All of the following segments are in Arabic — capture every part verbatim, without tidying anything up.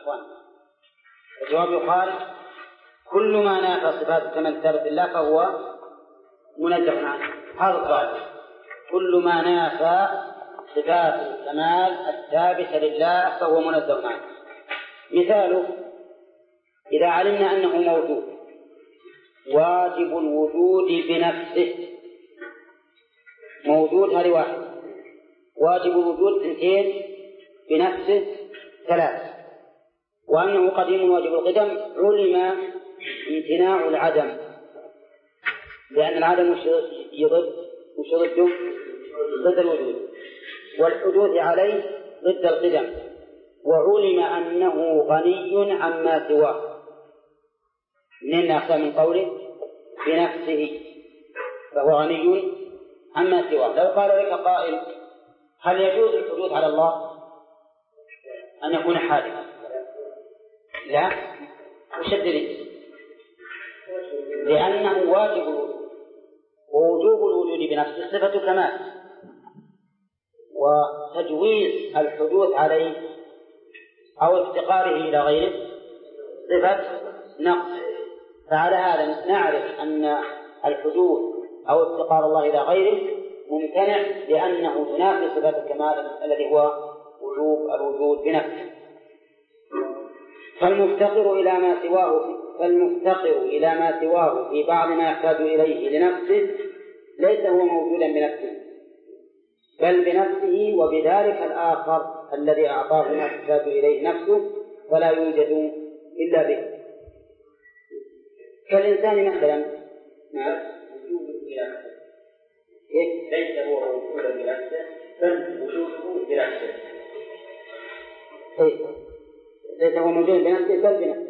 إخوان؟ الجواب يقال كل ما نافى صفات الكمال الثابت لله فهو منزه عنه. هذا الظاهر، كل ما نافى صفات الكمال الثابتة لله فهو منزه عنه. مثاله: إذا علمنا أنه موجود واجب الوجود بنفسه، موجود هذه واحد، واجب الوجود اثنتين بنفسه ثلاث، وأنه قديم واجب القدم علم امتناع العدم، لأن العدم يضد وش ضده؟ ضد الوجود، والحدوث عليه ضد القدم، وعلم أنه غني عما سواه. من أخذ من قوله بنفسه فهو غني عما سواه. لو قال لك قائل: هل يجوز الحدوث على الله أن يكون حادثا؟ لا. وش الدليل؟ لأنه واجب الوجود، ووجوب الوجود بنفسه صفة كمال، وتجويز الحدوث عليه أو افتقاره إلى غيره صفة نقص. فعلى هذا نعرف أن الحدوث أو افتقار الله إلى غيره ممتنع، لأنه ينافي صفة الكمال الذي هو وجوب الوجود بنفسه. فالمفتقر إلى ما سواه فالمفتقر إلى ما سواه في بعض ما يحتاج إليه لنفسه ليس هو موجودا بنفسه، بل بنفسه وبذلك الآخر الذي أعطاه ما يحتاج إليه نفسه فلا يوجد إلا به. كالإنسان مثلا ليس هو موجودا بنفسه بل وجوده بنفسه. ليس هو موجودا بنفسه بل بنفسه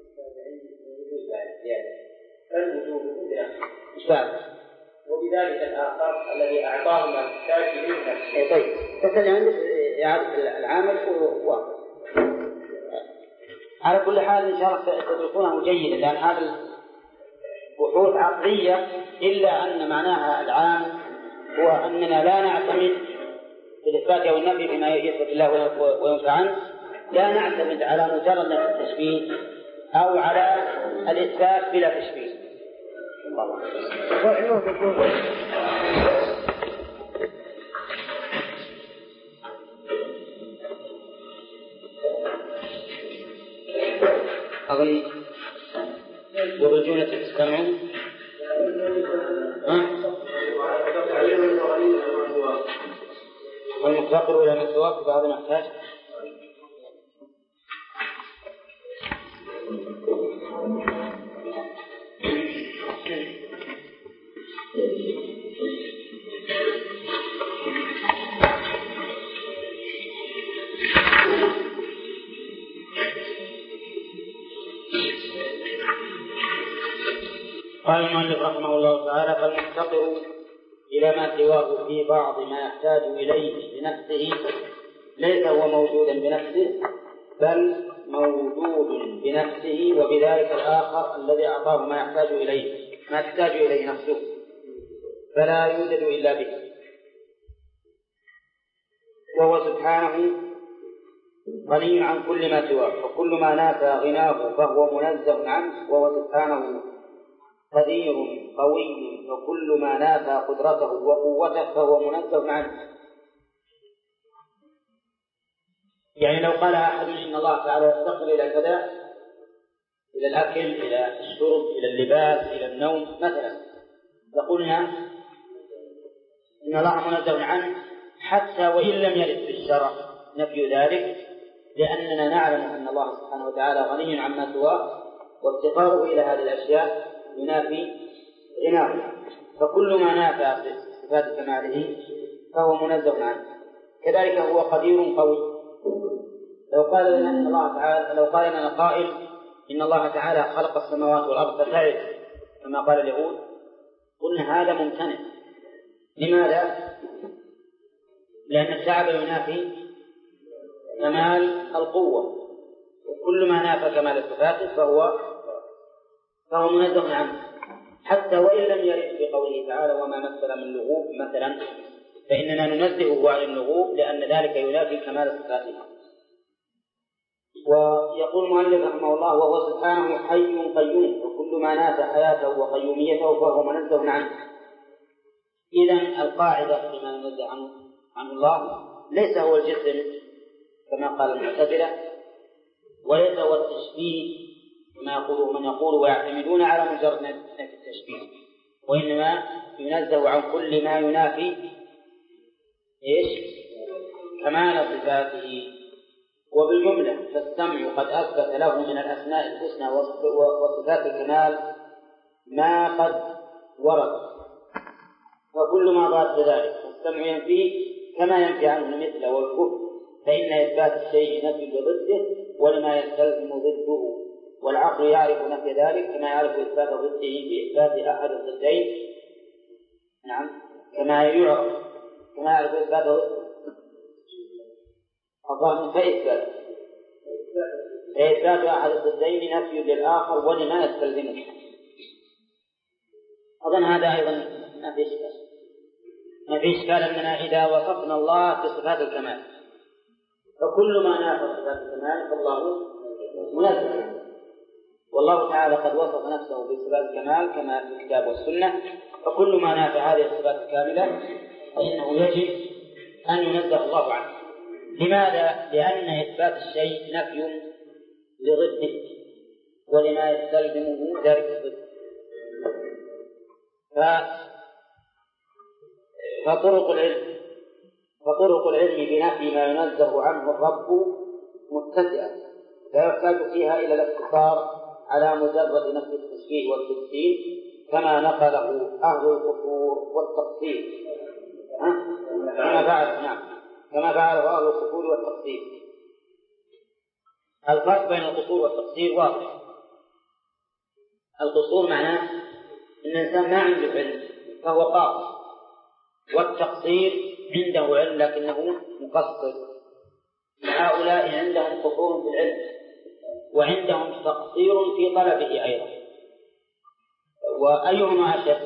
بل وجوده بنفسه مش فاهم. وبذلك الآخر الذي أعطاه ما يحتاج إليه نفسه. طيب تسأل عندك إعادة العامل وواقع. على كل حال إن شاء الله ستدرسونه جيدا، لأن هذا بحوث عقلية، إلا أن معناها العام هو أننا لا نعتمد في الإثبات أو النفي بما يثبت الله وينفع عنه، لا نعتمد على مجرد التشبيه أو على الإثبات بلا تشبيه. أظن ورجولة تستمعون والمفتقر إلى ما سواه في بعض المحتاج. قال المؤلف رحمه الله تعالى: فالمفتقر إلى ما سواه في بعض ما يحتاج إليه بنفسه ليس هو موجودا بنفسه بل موجود بنفسه وبذلك الآخر الذي أعطاه ما يحتاج إليه ما تحتاج إليه نفسه فلا يوجد إلا به، وهو سبحانه غني عن كل ما سواه، وكل ما نافى غناه فهو منزه عنه، وهو سبحانه قدير قوي، وكل ما نافى قدرته وقوته فهو منزه عنه. يعني لو قال أحد إن الله تعالى يفتقر إلى كذا، إلى الأكل، إلى الشرب، إلى اللباس، إلى النوم مثلا، لقلنا إن الله منزه عنه حتى وإن لم يرد في الشرع نفي ذلك، لأننا نعلم أن الله سبحانه وتعالى غني عما سواه، وافتقاره إلى هذه الأشياء ينافي غناه، فكل ما نافى صفات كماله فهو منزه عنه. كذلك هو قدير قوي. لو قال لنا إن الله تعالى لو قال لنا قائل إن الله تعالى خلق السماوات والأرض فتعب كما قال اليهود، قلنا هذا ممتنع. لماذا؟ لأن التعب ينافي كمال القوة، وكل ما نافى كمال الصفات فهو فهو منزه عنه، حتى وإن لم يرد في قوله تعالى وما مثل من لغوب مثلا، فإننا ننزهه عن اللغوب لأن ذلك ينافي كمال صفاته. ويقول المؤلف رحمه الله: وهو سبحانه حي قيوم، وكل ما نافى حياته وقيوميته فهو منزه عنه. إذن القاعدة فيما ينزه عنه عن الله ليس هو الجسم كما قال المعتزلة، وليس هو التشبيه كما يقوله من يقول ويعتمدون على مجرد نفي التشبيه، وإنما ينزه عن كل ما ينافي إيش؟ كمال صفاته. وبالجملة فالسمع قد أثبت له من الأسماء الحسنى وصفات الكمال ما قد ورد، فكل ما ضاد ذلك فالسمع ينفيه كما ينفي عنه المثل والكفر، فإن إثبات الشيء نفي لضده ولما يستلزم ضده، والعقل يعرف نفي ذلك كما يعرف إثبات ضده بإثبات أحد الضدين. نعم، كما يعرف كما يعرف إثبات ضده الظاهر فإثبات فإثبات أحد الضدين نفي للآخر ولما يستلزمه. أظن هذا أيضا ما في إشكال ما في إشكال أننا إذا وصفنا الله بصفات الكمال فكل ما نافى صفات الكمال فالله منزه، والله تعالى قد وصف نفسه بصفات الكمال كما في الكتاب والسنة، فكل ما نافى هذه الصفات الكاملة فإنه يجب أن ينزه الله عنه. لماذا؟ لأن إثبات الشيء نفي لضده ولما يستلزمه ذلك الضد. فطرق العلم فطرق العلم بنفي ما ينزه عنه الرب متسعة، لا يحتاج فيها إلى الاقتصار على مجرد نفي التشبيه والتمثيل كما نقله أهل القصور والتقصير كما فعل نعم كما فعله أهل القصور والتقصير. الفرق بين القصور والتقصير واضح. القصور معناه أن الإنسان ما عنده علم فهو قاصر، والتقصير عنده علم لكنه مقصر. هؤلاء عندهم قصور في العلم وعندهم تقصير في طلبه أيضا، وأيهما أشد؟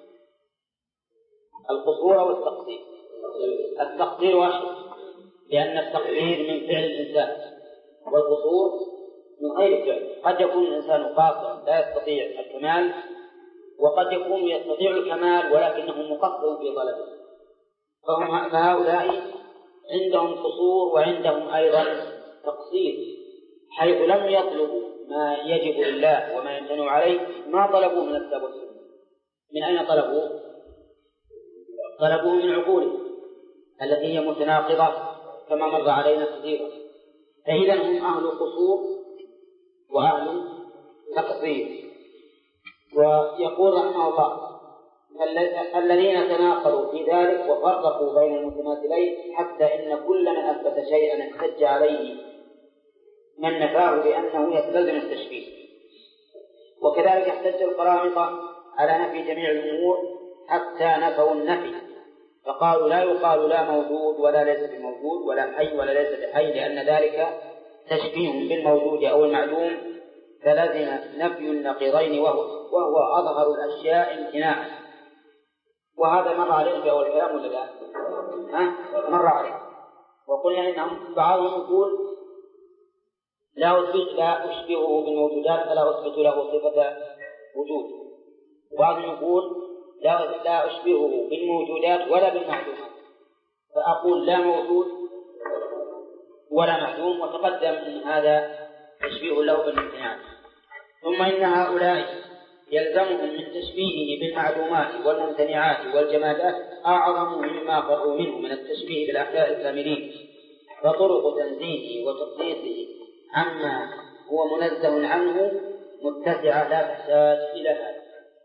القصور والتقصير. التقصير أشد لأن التقصير من فعل الإنسان والقصور من غير فعل. قد يكون الإنسان قاصرا لا يستطيع الكمال، وقد يكون يستطيع الكمال ولكنه مقصر في طلبه، فهم فهؤلاء عندهم قصور وعندهم أيضا تقصير، حيث لم يطلبوا ما يجب لله وما يمتنع عليه ما طلبوه من الكتاب والسنة. من أين طلبوه؟ طلبوه من عقولهم التي هي متناقضة كما مر علينا كثيرا. فإذا هم أهل قصور وأهل تقصير. ويقول رحمه الله: الذين تناقضوا في ذلك وفرقوا بين المتماثلين حتى إن كل من أثبت شيئا احتج عليه من نفاه بأنه يستلزم التشبيه. وكذلك احتج القرامطة على نفي جميع الأمور حتى نفوا النفي، فقالوا لا يقال لا موجود ولا ليس بموجود ولا حي ولا ليس بحي، لأن ذلك تشبيه بالموجود أو المعلوم، فلزم نفي النقيضين وهو, وهو أظهر الأشياء امتناعا. وهذا مر عليه في أول كلام ولا لا؟ ها؟ مر عليه. وقلنا إنهم بعضهم يقول لا أثبت لا أشبهه بالموجودات فلا أثبت له صفة وجود، وبعضهم يقول لا لا أشبهه بالموجودات ولا بالمعلومات، فأقول لا موجود ولا معلوم، وتقدم أن هذا تشبيه له بالامتناع. ثم إن هؤلاء يلزمهم من تشبيهه بالمعلومات والممتنعات والجمادات أعظم مما فروا منه من التشبيه بالأحياء الكاملين، فطرق تنزيهه وتقديسه عما هو منزه عنه متسعة لا تحتاج إلى هذا.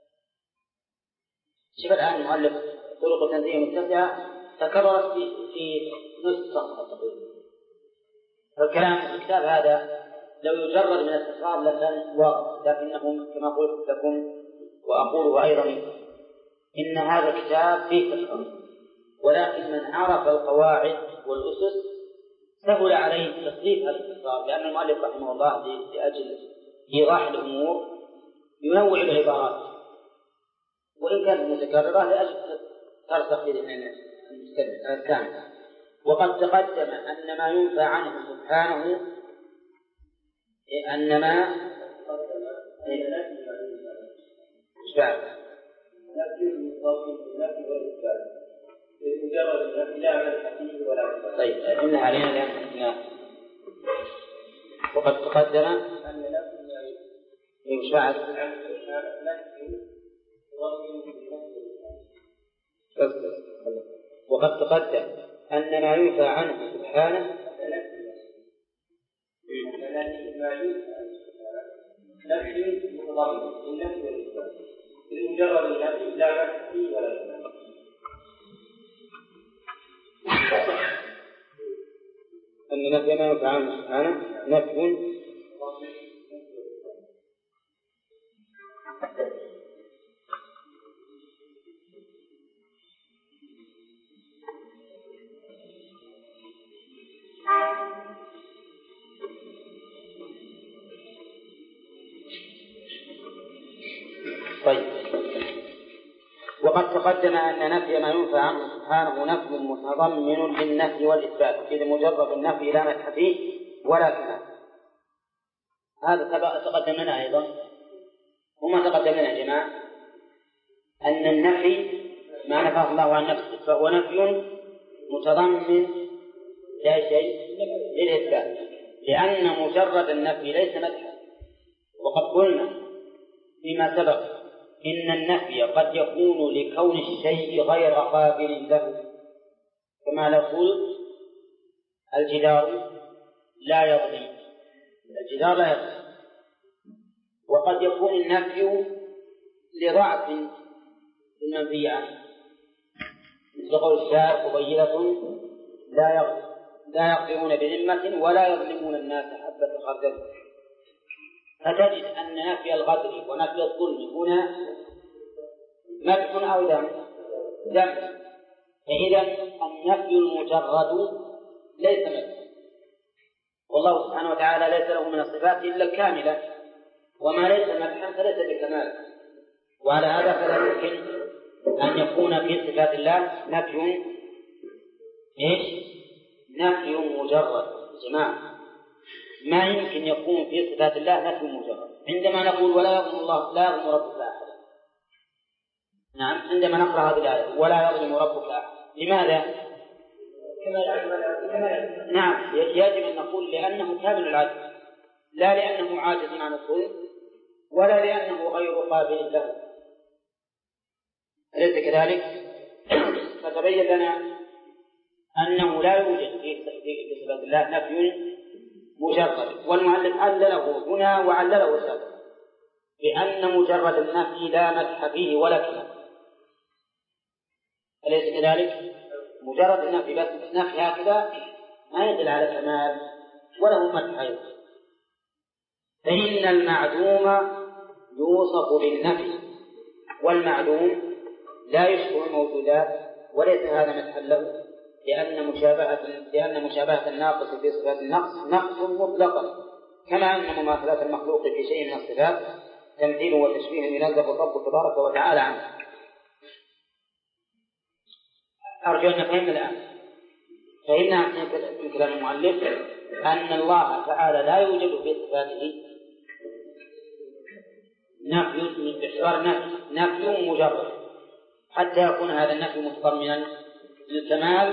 شوف الآن المؤلف طرق تنزيه متسعة تكررت في, في نصف صفحة تقريبا. فالكلام في الكتاب هذا لو يجرد من التكرار لكان واضح، لكنهم كما قلت لكم وأقوله أيضا إن هذا الكتاب فيه تكرار، ولكن من عرف القواعد والأسس سهل عليه تصريف هذا التكرار، لأن المؤلف رحمه الله لأجل إيضاح الأمور ينوع العبارات وإن كانت متكررة لأجل ترسخ في الثاني. وقد تقدم أن ما ينفى عنه سبحانه أنما إشبال طيب إن علينا لأن وقد تقدم أن إشبال وقد تقدم أن ما ينفى عنه سبحانه نفي متضمن للنفي والإثبات بمجرد النفي لا نفي ولا إثبات. أن نفي ما ينفع عنه سبحانه نفي طيب. وقد تقدم أن نفي ما ينفى عنه سبحانه نفي متضمن للنفي والإثبات إذا مجرد النفي لا مدح فيه ولا كلام. هذا تقدم لنا أيضا وما تقدم لنا يا جماعة أن النفي ما نفاه الله عن نفسه فهو نفي متضمن لا شيء للإثبات لأن مجرد النفي ليس مدحا. وقد قلنا فيما سبق إن النفي قد يكون لكون الشيء غير قابل له كما نقول الجدار لا يظلم الجدار لا يظلم. وقد يكون النفي لضعف المنفي عنه مثل قول الشاعر قبيلة لا يظلم لا يقدرون بذمة ولا يظلمون الناس حبة خردل. فتجد أن نفي الغدر ونفي الظلم هنا مدح أو ذم ذم. فإذا النفي المجرد ليس مدح والله سبحانه وتعالى ليس له من الصفات إلا الكاملة وما ليس مدحا فليس بكمال. وعلى هذا فلا يمكن أن يكون في صفات الله نفي إيش نفي مجرد. جماعة ما يمكن يكون في صفات الله نفي مجرد. عندما نقول ولا يظلم الله لا يظلم ربك أحد نعم عندما نقرأ هذه الآية ولا يظلم ربك أحد لماذا؟ نعم يجب أن نقول لأنه كامل العدل لا لأنه عاجز عن الظلم ولا لأنه غير قابل له. أليس كذلك؟ فتبين لنا أنه لا يوجد في صفات الله نفي مجرد. والمؤلف علله هنا وعلله سابقا بأن مجرد النفي لا مدح فيه ولا كلام. أليس كذلك؟ مجرد النفي بس نفي هكذا ما يدل على كمال وله مدح أيضا. فإن المعدوم يوصف بالنفي والمعدوم لا يشبه الموجودات وليس هذا مدحا له لأن مشابهة لأن مشابهة الناقص في صفات النقص نقص مطلقا كما أن مماثلة المخلوق في شيء من الصفات تمثيل وتشبيه ينزه الرب تبارك وتعالى عنه. أرجو أن نفهم الآن. فإن في كلام المؤلف أن الله تعالى لا يوجد في صفاته نفي باعتبار نفي نفي مجرد حتى يكون هذا النفي متضمنا للكمال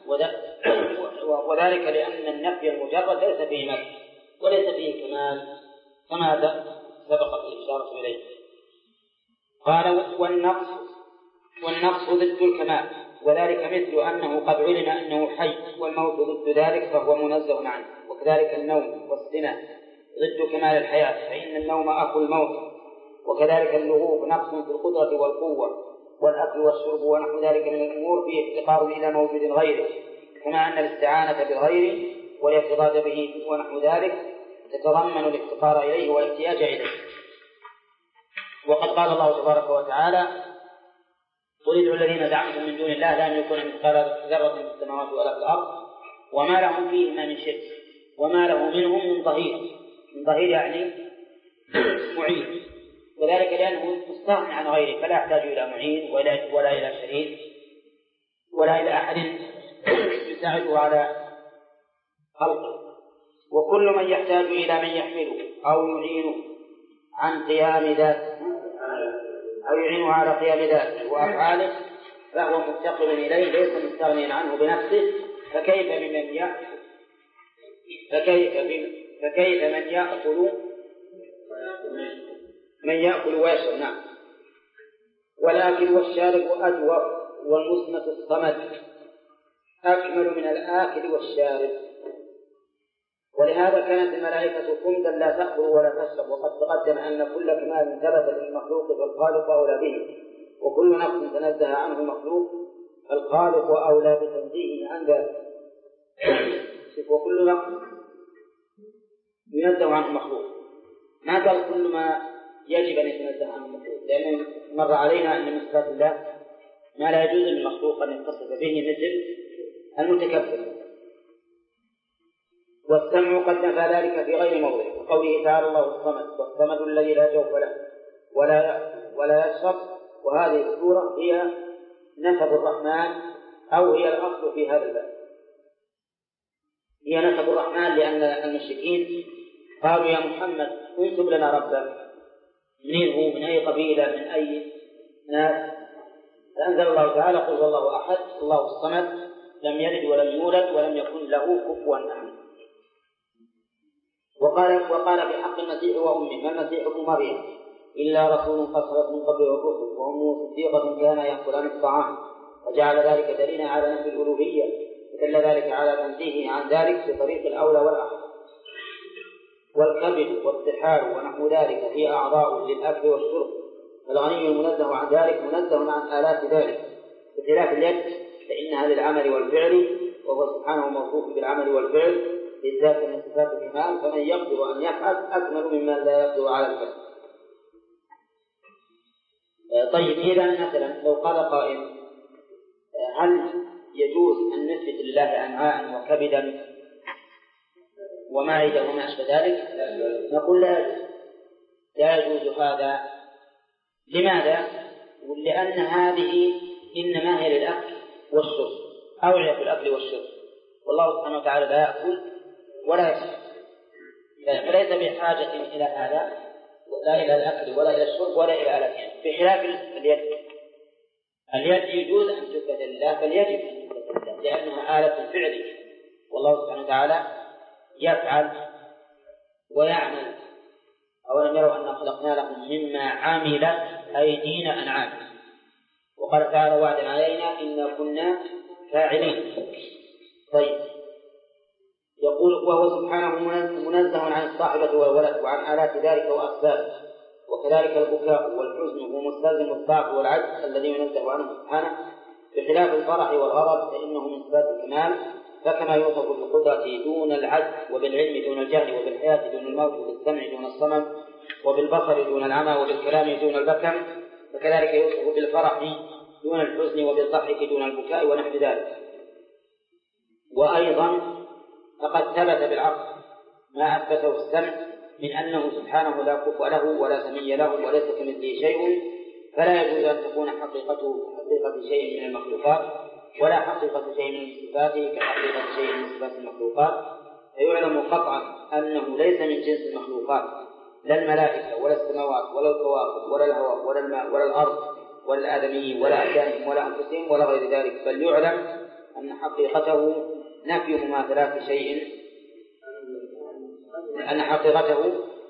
وذلك لأن النفي المجرد ليس فيه مدح وليس فيه كمال كما سبقت الإشارة إليه. قال والنقص والنقص ضد الكمال وذلك مثل أنه قد علم أنه حي والموت ضد ذلك فهو منزه عنه. وكذلك النوم والسنة ضد كمال الحياة فإن النوم أخو الموت. وكذلك اللغوب نقص في القدرة والقوة والأكل والشرب ونحو ذلك من الأمور فيه افتقار إلى موجود غيره كما أن الاستعانة بالغير والاعتضاد به ونحو ذلك تتضمن الافتقار إليه والاحتياج إليه. وقد قال الله تبارك وتعالى قل ادعوا الذين زعمتم من دون الله لا يملكون مثقال ذرة في السماوات ولا في الأرض وما لهم فيهما من شرك وما له منهم من ظهير. من ظهير يعني معين وذلك لأنه مستغني عن غيره فلا يحتاج إلى معين ولا, ولا إلى شريك ولا إلى أحد يساعده على خلقه. وكل من يحتاج إلى من يحمله أو يعينه عن قيام ذاته أو يعينه على قيام ذاته وأفعاله فهو مفتقر إليه ليس مستغنيا عنه بنفسه. فكيف بمن يأكل فكيف بمن فكيف من يأكل من يأكل ويشرب. نعم. والآكل والشارب أجوف والمصمت الصمد أكمل من الآكل والشارب. ولهذا كانت الملائكة كمدا لا تأكل ولا تشرب. وقد تقدم أن كل كمال ثبت للمخلوق فالخالق أولى به، وكل نقص تنزه عنه المخلوق الخالق أولى بتنزيهه عن ذلك. وكل نقص ينزه عنه المخلوق، ما قال كل ما يجب أن يتنزه عنه المخلوق، لأنه مر علينا أن من صفات الله ما لا يجوز للمخلوق أن يتصف به مثل المتكبر. والسمع قد نفى ذلك في غير موضع، وقوله تعالى الله الصمد، والصمد الذي لا جوف له ولا يأكل ولا يشرب. وهذه السورة هي نسب الرحمن أو هي الأصل في هذا الباب، هي نسب الرحمن، لأن المشركين قالوا يا محمد انسب لنا ربك، منين هو، من أي قبيلة، من أي ناس؟ فأنزل الله تعالى قل هو الله أحد الله الصمد لم يلد ولم يولد ولم يكن له كفوا أحد. وقال وقال في حق المسيح وأمه ما المسيح ابن مريم إلا رسول قد خلت من قبله الرسل وأمه صديقة كان يأكلان الطعام، وجعل ذلك دليلا على نفي الألوهية، ودل ذلك على تنزيهه عن ذلك بطريق الأولى والأحد. والكبد والطحال ونحو ذلك هي أعضاء للأكل والشرب، فالغني المنزه عن ذلك منزه عن آلات ذلك، بخلاف اليد فإنها للعمل والفعل، وهو سبحانه موصوف بالعمل والفعل بالذات من صفات الكمال، فمن يقدر أن يفعل أكمل ممن لا يقدر على الفعل. طيب إذا مثلا لو قال قائل هل يجوز أن نثبت لله أمعاء وكبدا ومعدة وما أشبه ذلك؟ نقول لا لا يجوز هذا. لماذا؟ لأن هذه إنما هي للأكل والشرب، أوعية الأكل والشرب، والله سبحانه وتعالى لا يأكل ولا يشرب، فليس بحاجة إلى هذا، لا إلى الأكل ولا إلى الشرب ولا إلى آلتين. بخلاف اليد، اليد يجوز أن تثبت لله، فليجب أن تثبت لله لأنها آلة فعل، والله سبحانه وتعالى يفعل ويعمل. أولم يروا أن خلقنا لهم مما عملت أيدينا أنعام، وقال تعالى وعدا علينا إنا كنا فاعلين. طيب يقول وهو سبحانه منزه عن الصاحبة والولد وعن آلات ذلك وأسبابه، وكذلك البكاء والحزن هو مستلزم الضعف والعجز الذي ينزه عنه سبحانه، بخلاف الفرح والغضب فإنه من صفات الكمال، فكما يوصف بالقدرة دون العجز، وبالعلم دون الجهل، وبالحياة دون الموت، وبالسمع دون الصمم، وبالبصر دون العمى، وبالكلام دون البكم، فكذلك يوصف بالفرح دون الحزن، وبالضحك دون البكاء ونحو ذلك. وأيضا فقد ثبت بالعقل ما أثبته السمع من أنه سبحانه لا كفء له ولا سمي له وليس كمثله شيء، فلا يجوز أن تكون حقيقته حقيقة شيء من المخلوقات، ولا حقيقة شيء من صفاته كحقيقة شيء من صفات المخلوقات. فيعلم قطعا أنه ليس من جنس المخلوقات، لا الملائكة ولا السماوات ولا الكواكب ولا الهواء ولا الماء ولا الأرض ولا الآدميين ولا أبدانهم ولا أنفسهم ولا غير ذلك، بل يعلم أن حقيقته نفي مماثلات شيء، أن حقيقته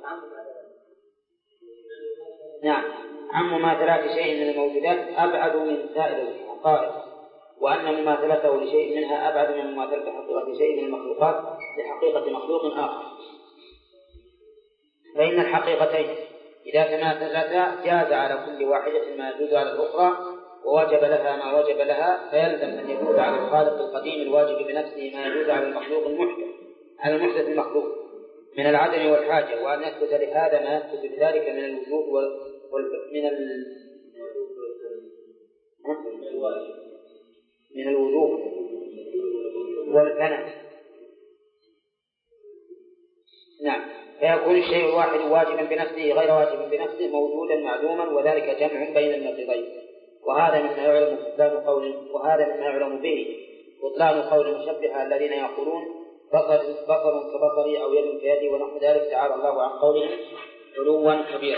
نعم عن مماثلات شيء من الموجودات أبعد من سائر الحقائق، وأن مماثلته لشيء منها أبعد من مماثلة حقيقة شيء من المخلوقات لحقيقة مخلوق آخر. فإن الحقيقتين إذا تماثلتا جاز على كل واحدة ما يجوز على الأخرى، ووجب لها ما وجب لها، فيلزم أن يجوز على الخالق القديم الواجب بنفسه ما يجوز على المخلوق المحدث على المحدث المخلوق من العدم والحاجة، وأن يثبت لهذا ما يثبت لذلك من الوجود وال من ال من الوجود والفناء. نعم، فيكون الشيء الواحد واجبا بنفسه غير واجب بنفسه، موجودا معدوما، وذلك جمع بين النقيضين. وهذا مما يعلم بطلان قول وهذا مما يعلم به بطلان قول المشبهة الذين يقولون بصر بصر كبصري أو يد كيدي ونحو ذلك، تعالى الله عن قوله علوا كبيرا.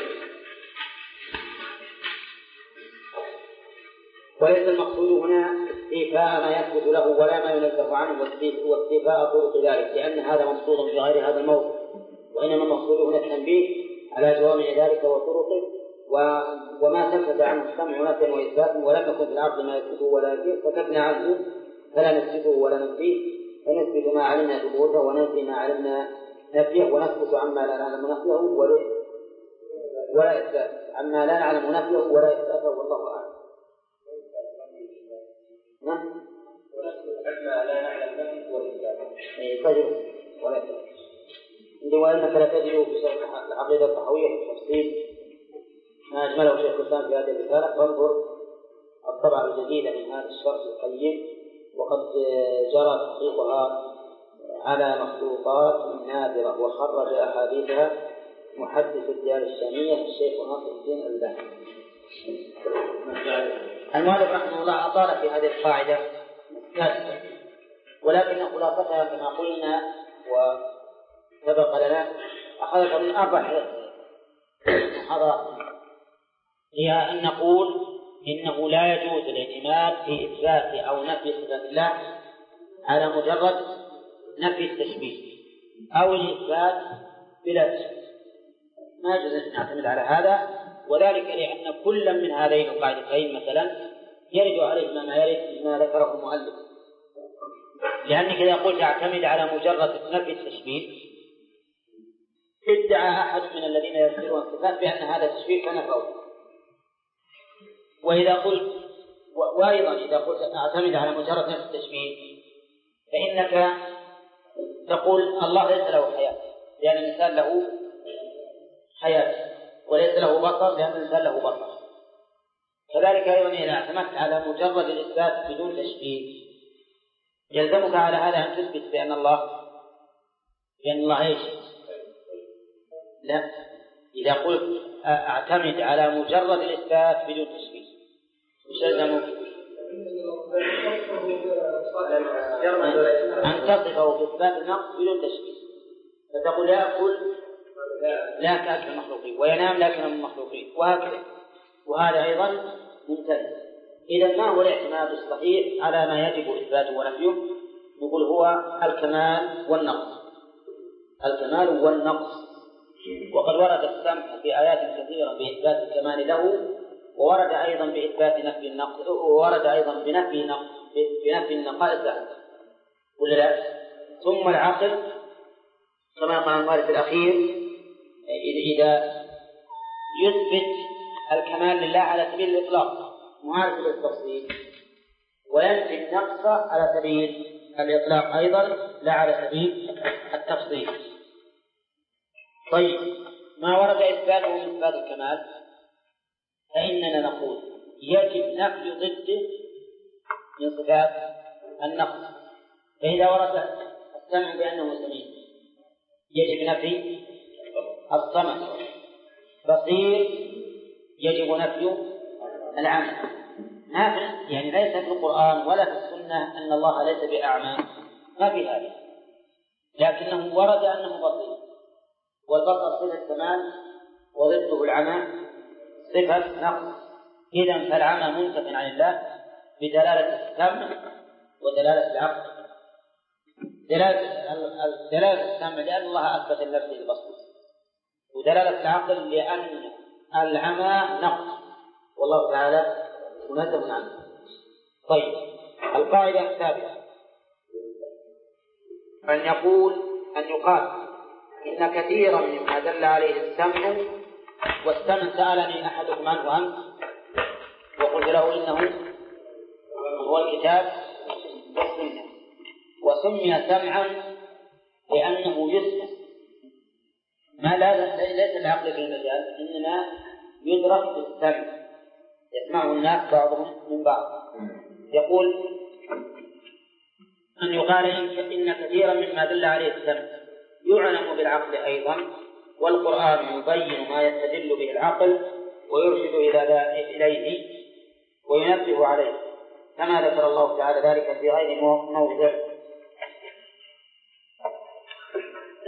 وليس المقصود هنا استيفاء ما يثبت له ولا ما ينزه عنه واستيفاء طرق ذلك، لأن هذا مقصود في غير هذا الموضوع، وإنما المقصود هنا التنبيه على جوامع ذلك وطرقه وما ثبت عنه السمع نفيا وإثبات ولم يكن في العقل ما يثبته ولا يثبته فكفنا عنه فلا نثبته ولا ننفيه، فنثبت ما علمنا ثبوته وننفي ما علمنا نفيه، ونثبت عما لا نعلم نفيه ولا ولا إثبات عما لا نعلم نفيه ولا إثباته، والله أعلم. نعم عما لا نعلم نفيه ولا إثباته فجر ولا إثبات. وإنك لا تجد في شرح العقيدة الطحاوية في التفصيل ما أجمله شيخ الإسلام في هذه الرسالة، وانظر الطبعة الجديدة من هذا الشرح القيم، وقد جرى تحقيقها على مخطوطات نادرة وخرج أحاديثها محدث الديار الشامية الشيخ ناصر الدين الألباني. المؤلف رحمه الله أطال في هذه القاعدة كاسة، ولكن خلاصتها كما قلنا وسبق لنا أخذت من أربع محاضرات، هي أن نقول إنه لا يجوز الاعتماد في إثبات أو نفي صفات الله على مجرد نفي التشبيه أو الإثبات بلا تشبيه، ما يجوز أن نعتمد على هذا، وذلك لأن كل من هذين القاعدتين مثلا يرد عليه ما يرد ما ذكره المؤلف، لأنك إذا قلت اعتمد على مجرد نفي التشبيه ادعى أحد من الذين يذكرون الصفات بأن هذا التشبيه فنفوه، وإذا قلت وأيضا إذا قلت اعتمد على مجرد نفي التشبيه فإنك تقول الله ليس له حياة لأن الإنسان له حياة، وليس له بصر لأن الإنسان له بصر. كذلك أيضا إذا اعتمدت على مجرد الإثبات بدون تشبيه يلزمك على هذا أن تثبت بأن الله بأن الله إيش؟ لا، إذا قلت اعتمد على مجرد الإثبات بدون تشبيه وش يلزمك؟ أن تصفه بإثبات النقص بدون تشبيه، فتقول يأكل لا كأكل المخلوقين وينام لا كنام المخلوقين وهكذا، وهذا أيضا ممتنع. إذا ما هو الاعتماد الصحيح على ما يجب إثباته ونفيه؟ نقول هو الكمال والنقص، الكمال والنقص. وقد ورد السمع في آيات كثيرة بإثبات الكمال له، وورد أيضا بإثبات نفي النقص، وورد أيضا بنفي نقص بنفي النقائص له ولا لا؟ ثم العقل كما قال المؤلف الأخير إذا يثبت الكمال لله على سبيل الإطلاق معارف للتفصيل، وينفي النقص على سبيل الإطلاق أيضا لا على سبيل التفصيل. طيب ما ورد إثباته من إثبات الكمال فإننا نقول يجب نفي ضده من صفات النقص، فإذا ورد السمع بأنه سميع يجب نفي الصمت، بصير يجب نفي العمى، يعني ليس في القرآن ولا في السنة أن الله ليس بأعمى، ما في هذا، لكنه ورد أنه بصير، والبصر صفة كمال وضده العمى صفة نقص، إذن فالعمى منتف عن الله بدلالة السمع ودلالة العقل. دلالة دلالة السمع لأن الله أثبت لنفسه البصر، ودلالة العقل لأن العمى نقص والله تعالى منزه عنه. طيب القاعدة السابقة أن يقول أن يقال إن كثيرا مما دل عليه السمع، والسمع سألني أحدكم عنه أمس وقلت له إنه هو الكتاب والسنة، وسمي سمعا لأنه يسمع ما لا ليس العقل في المجال، إنما يدرك بالسمع يسمعه الناس بعضهم من بعض. يقول أن يقال إن كثيرا مما دل عليه السمع يعلم بالعقل أيضا، والقرآن يبين ما يستدل به العقل ويرشد إليه وينبه عليه، كما ذكر الله تعالى ذلك في غير موضع.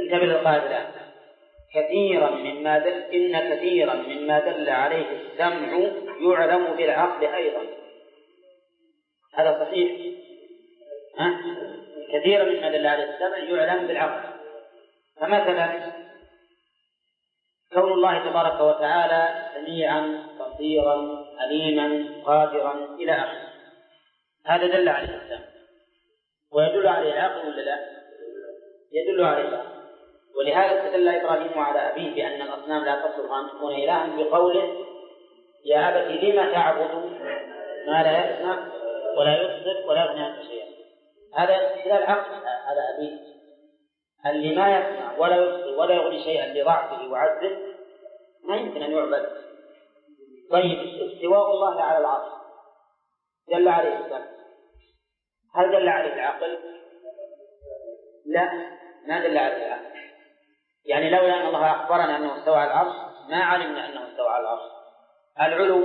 انتبه للقاعدة الآن. كثيرا مما دل إن كثيرا مما دل عليه السمع يعلم بالعقل أيضا. هذا صحيح. ها؟ كثيرا مما دل عليه السمع يعلم بالعقل. فمثلا كون الله تبارك وتعالى سميعا بصيرا عليما قادرا إلى آخره، هذا دل عليه السمع، ويدل عليه العقل ولا لا؟ يدل عليه العقل. ولهذا استدل إبراهيم على أبيه بأن الأصنام لا تصلح أن تكون إلها بقوله يا أبت لم تعبد ما لا يسمع ولا يبصر ولا يغني عنك شيئا. هذا استدلال عقل على أبيه، اللي ما يسمع ولا يبصر ولا يغني شيئا لضعفه وعجزه ما يمكن أن يعبد. طيب استواء الله على العرش دل عليه السمع، هل دل عليه العقل؟ لا، ما دل عليه العقل. يعني لولا أن الله أخبرنا أنه استوى على العرش ما علمنا أنه استوى على العرش. العلو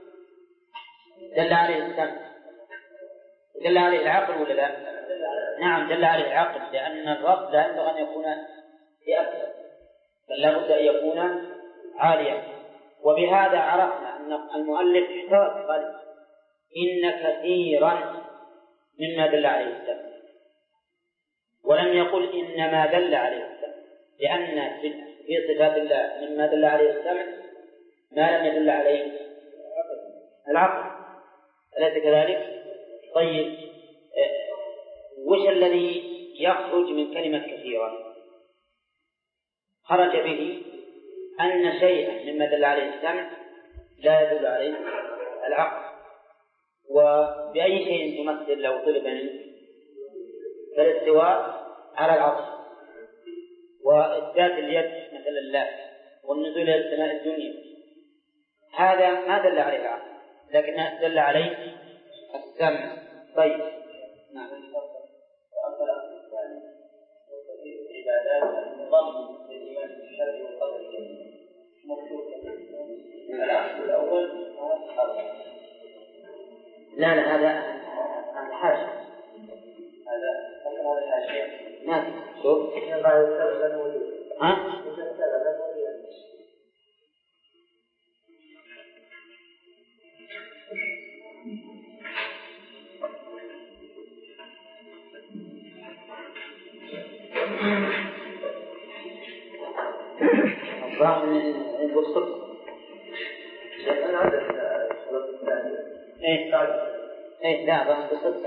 دل عليه السمع، دل عليه العقل ولا لا؟ نعم دل عليه العقل، لأن الرب لا ينبغي أن يكون بأكثر، بل لا بد أن يكون عاليا. وبهذا عرفنا أن المؤلف احتوى قال إن كثيرا مما دل عليه السمع، ولم يقل إنما دل عليه السمع، لأن في صفات الله مما دل عليه السمع ما لم يدل عليه العقل، أليس كذلك؟ طيب وش الذي يخرج من كلمة كثيرا؟ خرج به أن شيئا مما دل عليه السمع لا يدل عليه العقل. وبأي شيء تمثل لو طلب منه؟ فالاستواء على العرش، وإثبات اليد مثل الله، والنزول إلى السماء الدنيا، هذا ما دل عليه العقل لكن دل عليه السمع. طيب نعم. لا لا هذا هذا حاشا، هذا هذا حاشا ما شوف ها الظاهر من الصدق. أنا عندك الصلاة الثانية. إيه إيه لا ظاهر بالصدق.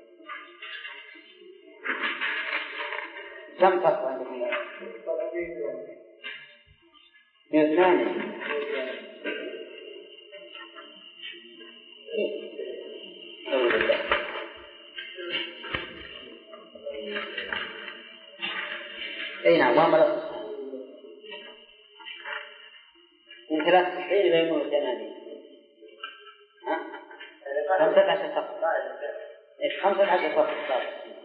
كم فرق عندكم؟ من الثانية. أي نعم وما من ثلاث تحرير إلى يوم الجناني. ها؟ خمسة عشر صفحة. إيش خمسة عشر صفحة؟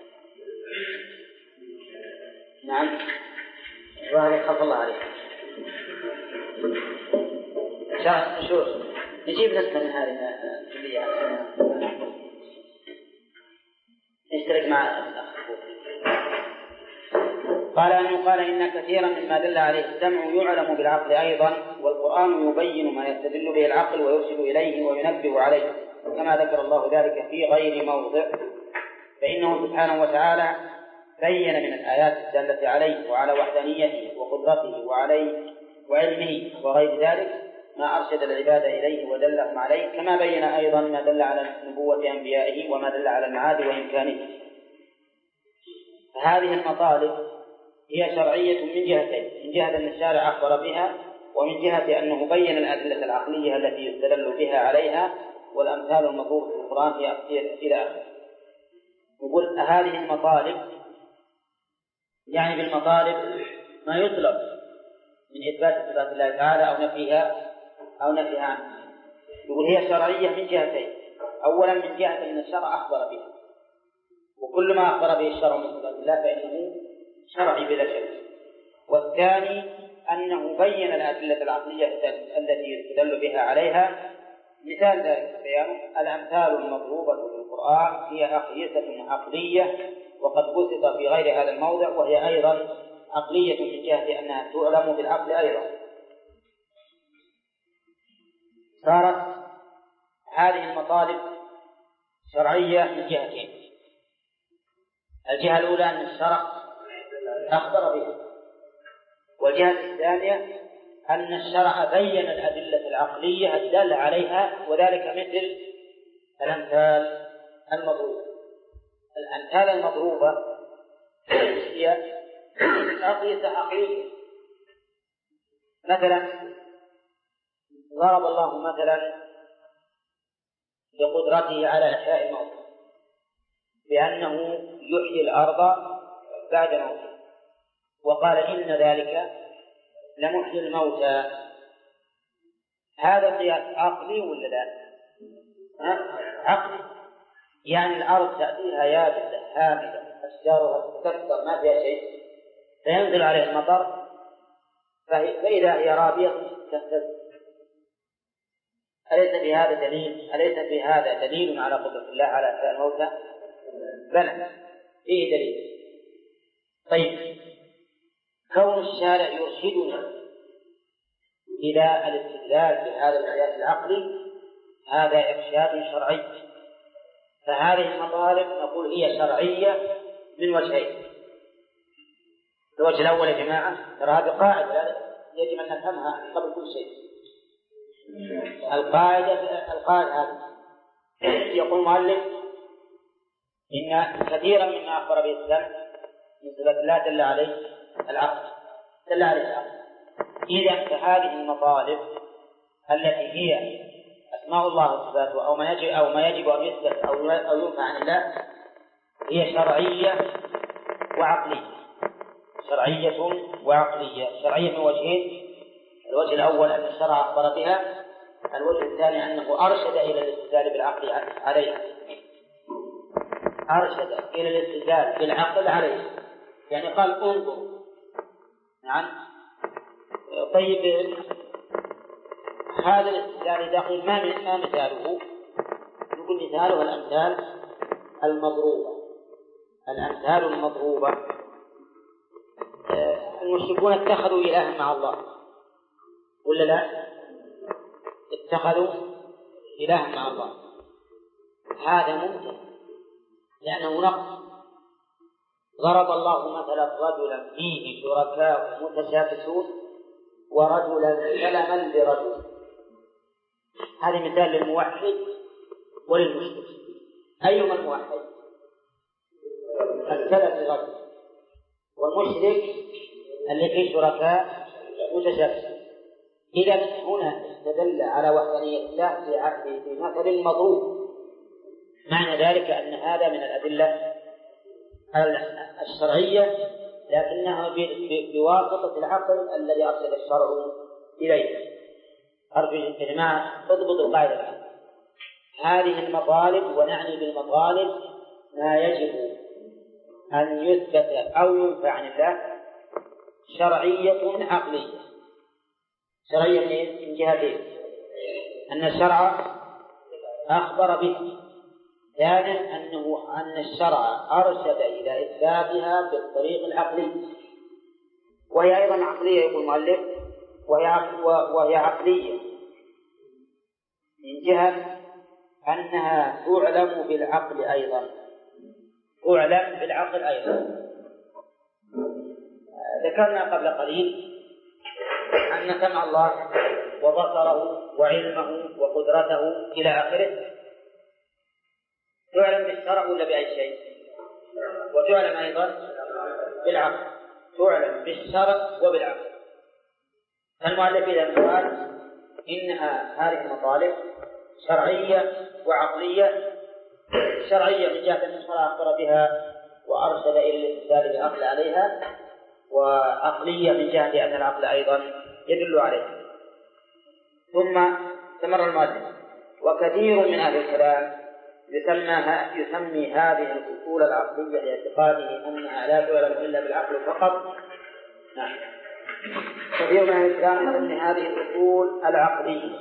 نعم. وهذا خلق الله عليه. شاء شو نجيب نسخة من هذه الكلية نشترك مع الأخ. قال أن يقال إن كثيرا مما دل عليه السمع يعلم بالعقل أيضا، والقرآن يبين ما يستدل به العقل ويرشد إليه وينبه عليه، كما ذكر الله ذلك في غير موضع. فإنه سبحانه وتعالى بين من الآيات الدالة عليه وعلى وحدانيته وقدرته وعليه وعلمه وغير ذلك ما أرشد العباد إليه ودلهم عليه، كما بين أيضا ما دل على نبوة أنبيائه وما دل على المعاد وإمكانه. فهذه المطالب هي شرعية من جهتين: من جهة أن الشارع أخبر بها، ومن جهة أنه بين الأدلة العقلية التي يستدل بها عليها، والأمثال المضروبة في القرآن إلى آخره. نقول هذه المطالب يعني بالمطالب ما يطلب من إثبات صفات الله تعالى أو نفيها أو نفيها عنه. يقول هي شرعية من جهتين: أولا من جهة أن الشرع أخبر بها، وكل ما أخبر به الشرع من صفات الله فإنه شرعي بلا شك. والثاني أنه بين الأدلة العقلية التي يستدل بها عليها. مثال ذلك بيان الأمثال المضروبة في القرآن هي أقيسة عقلية، وقد بسط في غير هذا الموضع، وهي أيضا عقلية من جهة أنها تعلم بالعقل أيضا. صارت هذه المطالب شرعية من جهتين: الجهة الأولى أن الشرع أخبر بها، والجهة الثانية أن الشرع بين الأدلة العقلية الدالة عليها، وذلك مثل الأمثال المضروبة. الأمثال المضروبة هي أقيسة عقلية. مثلا ضرب الله مثلا بقدرته على إحياء الموتى بأنه يحيي الأرض بعد موتها، وقال إن ذلك لمحيي الموتى. هذا قياس عقلي ولا لا؟ عقلي، يعني الأرض تأتيها يابسة هامدة أشجارها تكسر ما فيها شيء، فينزل عليه المطر فإذا هي رابية تهتز. أليس في هذا دليل أليس في هذا دليل على قدرة الله على إحياء الموتى؟ بلى، فيه دليل. طيب، كون الشارع يرشدنا إلى الاستدلال بهذا القياس العقلي هذا إرشاد شرعي، فهذه المطالب نقول هي شرعية من وجهين. الوجه الأول يا جماعة ترى هذه قاعدة يجب أن نفهمها قبل كل شيء. القاعدة القاعدة هذه يقول المؤلف إن كثيرا مما أخبر به السلف من صفات الله دل عليه العقل دل عليه العقل. إذا فهذه المطالب التي هي أسماء الله وصفاته أو ما يجب أو ما يجب أن يثبت أو أو ينفع عن الله هي شرعية وعقلية. شرعية وعقلية. شرعية من وجهين: الوجه الأول أن الشرع أخبر بها، الوجه الثاني أنه أرشد إلى الاستدلال بالعقل عليها. أرشد إلى الاستدلال بالعقل عليها، يعني قال انظر. نعم. طيب، هذا الاستدلال دقيق ما ما مثاله؟ نقول مثاله الأمثال المضروبة. الأمثال المضروبة المشركون اتخذوا إلها مع الله ولا لا؟ اتخذوا إلها مع الله. هذا ممكن لأنه نقص. ضرب الله مثلا رجلا فيه شركاء متشاكسون ورجلا سلما لرجل. هذا مثال للموحد وللمشرك. أيهما الموحد؟ السلم لرجل، والمشرك اللي فيه شركاء متشاكسون. إذا هنا استدل على وحدانية الله في عقله في مثل مضروب. معنى ذلك أن هذا من الأدلة الشرعية، لكنها بواسطة العقل الذي أرشد الشرع إليه. أرجو يا جماعة اضبط القاعدة الآن. هذه المطالب، ونعني بالمطالب ما يجب أن يثبت أو ينفع عن الله، شرعية عقلية. شرعية من جهتين: أن الشرع أخبر به، ثانيا أنه أن الشرع أرشد إلى إثباتها بالطريق العقلي، وهي أيضا عقلية يقول المؤلف، وهي عقلية من جهة أنها تعلم بالعقل أيضا. تعلم بالعقل أيضا. ذكرنا قبل قليل أن سمع الله وبصره وعلمه وقدرته إلى آخره تعلم بالشرع ولا بأي شيء؟ وتعلم أيضا بالعقل. تعلم بالشرع وبالعقل. فالمؤلف إذا قال إنها هذه المطالب شرعية وعقلية. شرعية من جهة أن الشرع أخبر بها وأرشد إلى الاستدلال بالعقل عليها، وعقلية من جهة أن العقل أيضا يدل عليها. ثم استمر المؤلف: وكثير من أهل الكلام يسمى يسمي هذه الأصول العقلية لاعتقاده أنها لا تعلم إلا بالعقل فقط. نعم. كثير من أهل الكلام يسمي هذه الأصول العقلية.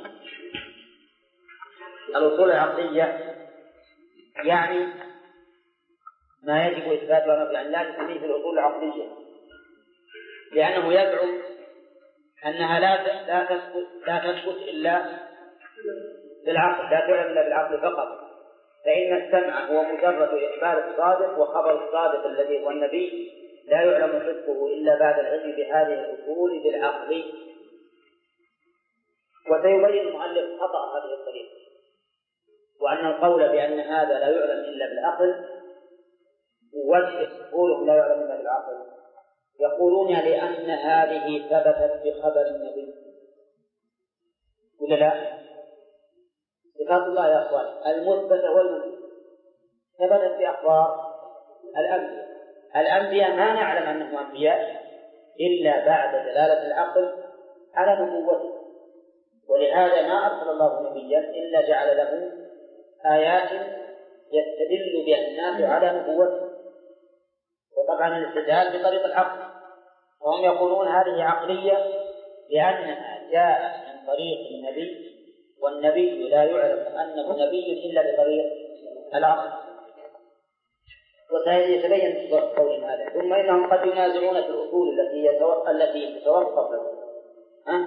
الأصول العقلية يعني ما يجب إثباته ونفيه عن الله، نسميه بالأصول العقلية. لأنه يزعم أنها لا لا تثبت لا تثبت إلا بالعقل، لا تعلم إلا بالعقل فقط، فإن السمع هو مجرد إخبار الصادق، وخبر الصادق الذي هو النبي لا يعلم صدقه إلا بعد العلم بهذه الأصول بالعقل. وسيبين المؤلف خطأ هذه الطريقة، وأن القول بأن هذا لا يعلم إلا بالعقل وجه قوله لا يعلم إلا بالعقل، يقولون لأن هذه ثبتت بخبر النبي ولا لا؟ صفات الله يا أخوان المثبتة والمنفية ثبتت بأخبار الأنبياء. الأنبياء ما نعلم أنهم أنبياء إلا بعد دلالة العقل على نبوته، ولهذا ما أرسل الله نبيا إلا جعل له آيات يستدل بها الناس على نبوته، وطبعا الاستدلال بطريق العقل، وهم يقولون هذه عقلية لأنها جاءت من طريق النبي، والنبي لا يعلم أنه نبي إلا بطريق العقل. وسيتبين قول هذا. ثم إنهم قد ينازعون في الأصول التي يتوقف التي تتوقف ها؟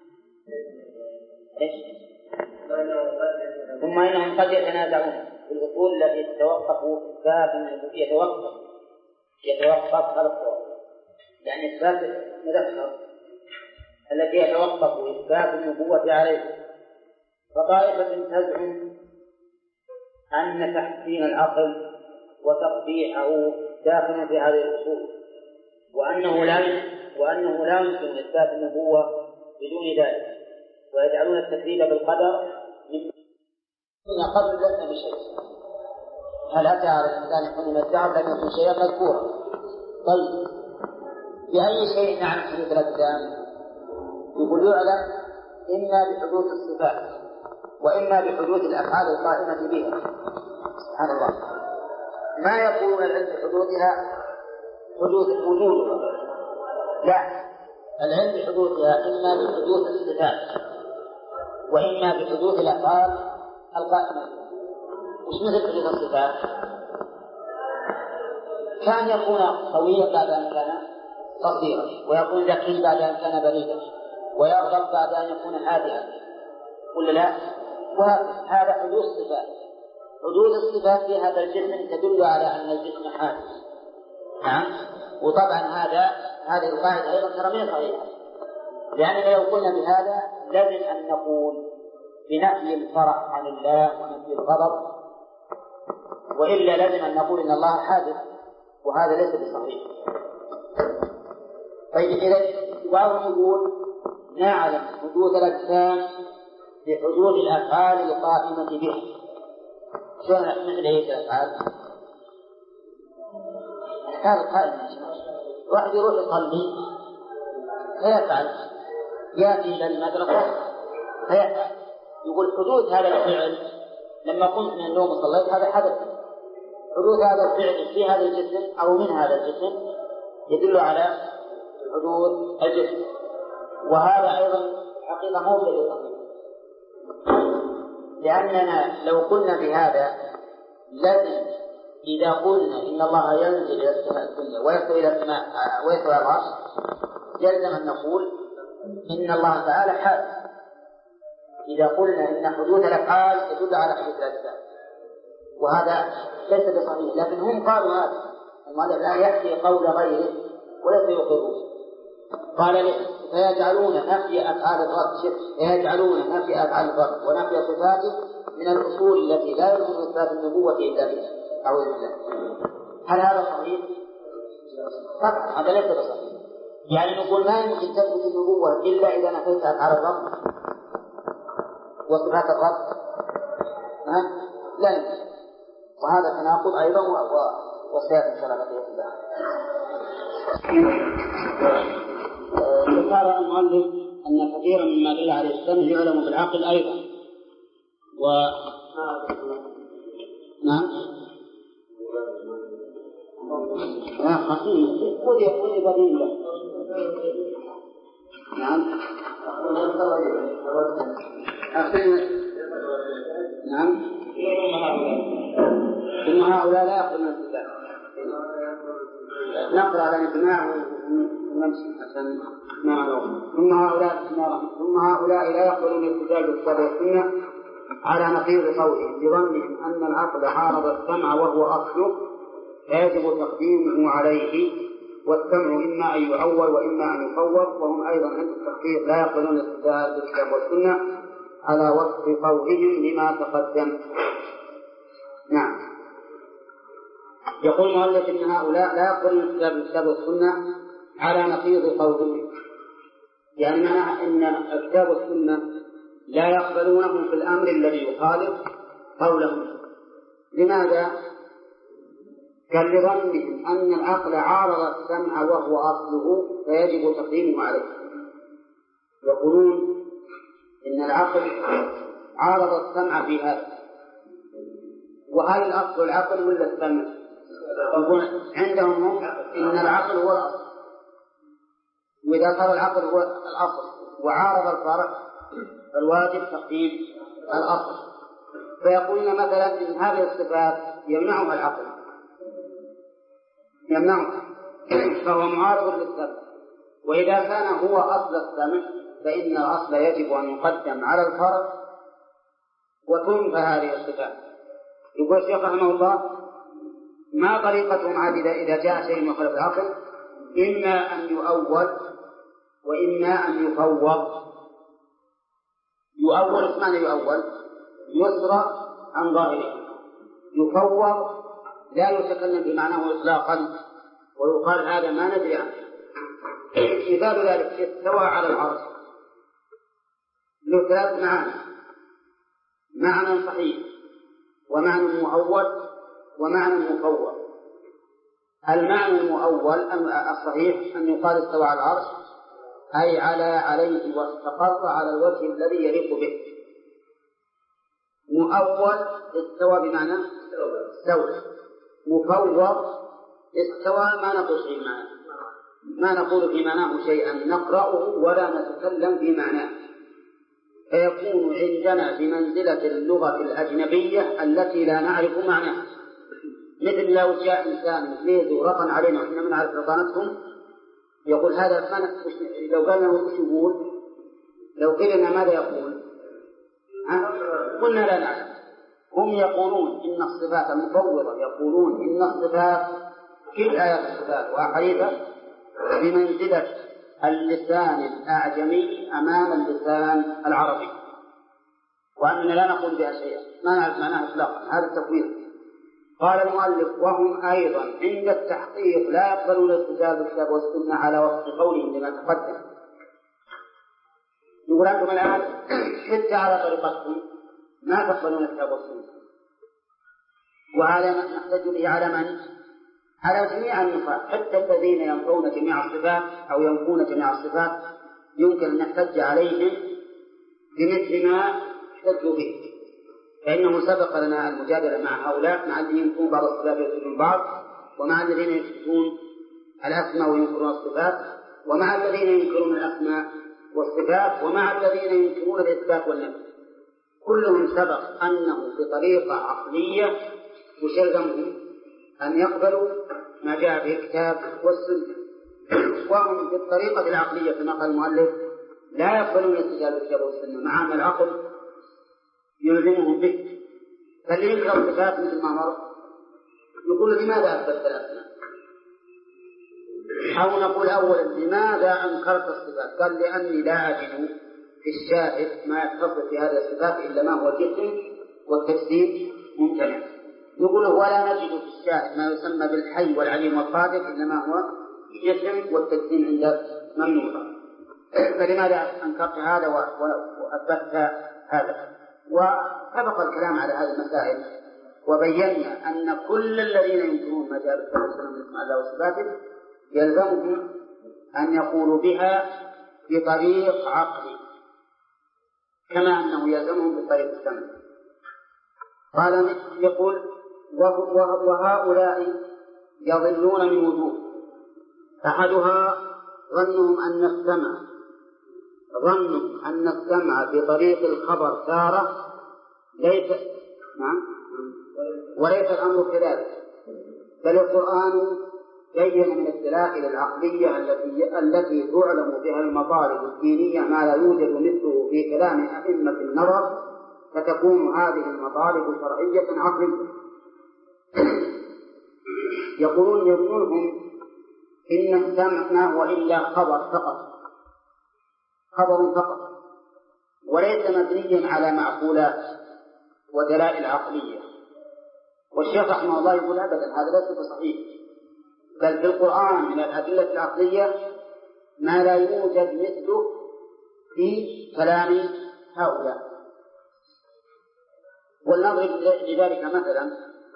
ثم إنهم قد يتنازعون في الأصول التي تتوقف إثبات يتوقف يتوقف على الصواب، يعني إثبات مذكر التي يتوقف إثبات النبوة عليه. فطائفة تزعم أن تحسين العقل وتقبيحه داخل في هذه الأصول، وأنه لا وأنه لا يمكن إثبات النبوة بدون ذلك، ويجعلون التكذيب بالقدر من قبل لسنا بشيء. هل أتى على الإنسان حين الدعم لم يكن شيئا مذكورا؟ طيب بأي شيء نعلم حدوث الأجسام؟ يقول يعلم إما بحدوث الصفات وإما بحدوث الأفعال القائمة بها. سبحان الله، ما يقولون العلم بحدوثها حدوث وجودها، لا، العلم بحدوثها إما بحدوث الصفات وإما بحدوث الأفعال القائمة بها. مش مثل حدوث الصفات، كان يكون قويا بعد أن كان قصيرا، ويكون ذكي بعد أن كان بليدا، ويرغب بعد أن يكون هادئا، ولا لا؟ وهذا حدوث الصفات. حدوث الصفات في هذا الجسم تدل على أن الجسم حادث. نعم، وطبعا هذا هذه القاعدة أيضا ترى من صحيحة، لأننا لو قلنا بهذا لازم أن نقول بنفي الفرح عن الله ونفي الغضب، وإلا لازم أن نقول إن الله حادث، وهذا ليس بصحيح. طيب إذا بعضهم يقول نعلم حدوث الأجسام بحدوث الأفعال القائمة بها. شلون مثل هيك الأفعال؟ الأفعال القائمة، واحد يروح يصلي فيفعل، يأتي إلى المدرسة فيفعل، يقول حدوث هذا الفعل لما قمت من النوم وصليت هذا حدث. حدوث هذا الفعل في هذا الجسم أو من هذا الجسم يدل على حدوث الجسم، وهذا أيضا حقيقة مو بالصحيح، لأننا لو قلنا بهذا لازم إذا قلنا إن الله ينزل إلى السماء الدنيا ويستوي إلى السماء ويستوي على العرش يلزم أن نقول إن الله تعالى حادث. إذا قلنا إن حدوث الأفعال تدل على حدوث الأجسام، وهذا ليس بصحيح، لكن هم قالوا هذا، المؤلف لا يحكي قول غيره وليس يقرون. قال لي فيجعلون نفي أفعال الرب فيجعلون نفي أفعال الرب ونفي صفاته من الأصول التي لا يمكن إثبات النبوة إلا بها أو إلا. هل هذا صحيح؟ طبعا هذا ليس بصحيح، يعني نقول ما يمكن تثبت النبوة إلا إذا نفيت أفعال الرب وصفات الرب، ها؟ لا يمكن، وهذا تناقض أيضا وسيأتي إن شاء الله بقية الله. ذكر المؤلف أن كثيرا مما دل عليه السمع يعلم بالعقل أيضا، و نعم لا خطير خذ يقول بدين له نعم أخيرا نعم ثم هؤلاء لا يأخذون الكتاب نقرأ على الاجتماع نمشي عشان ما نعلم. ثم هؤلاء ثم هؤلاء لا يقبلون الالتزام بالكتاب والسنة على نقيض قولهم بظنهم أن العقل عارض السمع وهو أصله فيجب تقديمه عليه، والسمع إما أن يعول وإما أن يفوض. وهم أيضا عند التحقيق لا يقبلون الالتزام بالكتاب والسنة على وصف قولهم لما تقدم. نعم. يقول المؤلف إن هؤلاء لا يقبلون الالتزام بالكتاب والسنة على نقيض قولهم، يعني معنى أن الكتاب والسنة لا يقبلونهم في الأمر الذي يخالف قولهم. لماذا؟ قال لظنهم أن العقل عارض السمع وهو أصله فيجب تقديمه عليه. يقولون إن العقل عارض السمع في هذا، وهل الأصل العقل ولا السمع؟ عندهم هم إن العقل هو الأصل، وإذا صار العقل هو الأصل وعارض الفرع فالواجب تقديم الأصل. فيقولون مثلا إن هذه الصفات يمنعها العقل يمنعها فهو معارض للسمع، وإذا كان هو أصل السمع فإن الأصل يجب أن يقدم على الفرع وتنفى هذه الصفات. يقول الشيخ رحمه الله ما طريقتهم عاد إذا جاء شيء مخالف العقل؟ إما أن يؤول وإما أن يفوض. يؤول اسمعنى يؤول؟ يسرى عن ظاهره. يفوض لا يتكلم بمعناه إطلاقا ويقال هذا ما ندري عنه. مثال ذلك استوى على العرش له ثلاث معاني: معنى صحيح ومعنى مؤول ومعنى مفوض. المعنى المؤول الصحيح أن يقال استوى على العرش أي على عليه واستقر على الوجه الذي يليق به. مؤول استوى بمعنى استوى. مفوض استوى ما نقول شيء معناه، ما نقول في معناه شيئا نقرأه ولا نتكلم في معناه، فيكون عندنا بمنزلة اللغة الأجنبية التي لا نعرف معناها. مثل لو جاء إنسان مثلي رطن علينا وإحنا من نعرف رطانتهم يقول هذا ما لو قالنا وش يقول، لو قلنا ماذا يقول ها؟ قلنا لا نعلم. هم يقولون إن الصفات المفوضة يقولون إن الصفات كل آيات الصفات وأحاديثها بمنزلة اللسان الأعجمي أمام اللسان العربي، وأننا لا نقول بها شيئا ما نعرف معناها إطلاقا. هذا التفويض. قال المؤلف وهم أيضا عند التحقيق لا يقبلون الالتزام بالكتاب والسنة على وصف قولهم لما تقدم. يقول أنتم الآن حتى على طريقتكم ما تقبلون الكتاب والسنة، وهذا نحتج به على من؟ على جميع النفاة، حتى الذين ينفون جميع الصفات أو ينفون جميع الصفات يمكن أن نحتج عليهم بمثل ما احتجوا به، فإنه سبق لنا المجادلة مع هؤلاء، مع الذين ينكرون بعض الصفات ويثبتون بعض، ومع الذين يثبتون الأسماء وينكرون الصفات، ومع الذين ينكرون الأسماء والصفات، ومع الذين ينكرون الإثبات والنفي. كلهم سبق أنه بطريقة عقلية يلزمهم أن يقبلوا ما جاء به الكتاب والسنة، وهم بالطريقة العقلية كما قال المؤلف لا يقبلون الالتزام بالكتاب والسنة، مع أن العقل يلزمهم به. فاللي ينكر الصفات مثل ما مر يقول لماذا أثبت الأسماء؟ أو نقول أولا لماذا أنكرت الصفات؟ قال لأني لا أجد في الشاهد ما يتصف في هذه الصفات إلا ما هو الجسم والتجسيم ممتنع. يقول ولا نجد في الشاهد ما يسمى بالحي والعليم والقادر إلا ما هو الجسم والتجسيم عند ممنوع. فلماذا أنكرت هذا وأثبت هذا؟ وسبق الكلام على هذه المسائل وبينا أن كل الذين ينكرون ما جاء بالكتاب والسنة من اسماء الله وصفاته يلزمهم أن يقولوا بها بطريق عقلي كما أنه يلزمهم بطريق السمع. قال يقول وهؤلاء يضلون من وجوه: أحدها ظنهم أن السمع ظنوا أن السمع بطريق الخبر تارة ليس نعم وليس الأمر كذلك، بل القرآن بين من الدلائل العقلية التي التي تعلم بها المطالب الدينية ما لا يوجد مثله في كلام أئمة النظر، فتكون هذه المطالب شرعية عقلية. يقولون يظنهم إن السمع ما هو إلا خبر فقط، خبر فقط، وليس مبنيا على معقولات ودلائل عقلية. والشيخ رحمه الله يقول أبدا هذا ليس بصحيح، بل في القرآن من الأدلة العقلية ما لا يوجد مثله في كلام هؤلاء. ولنضرب لذلك مثلا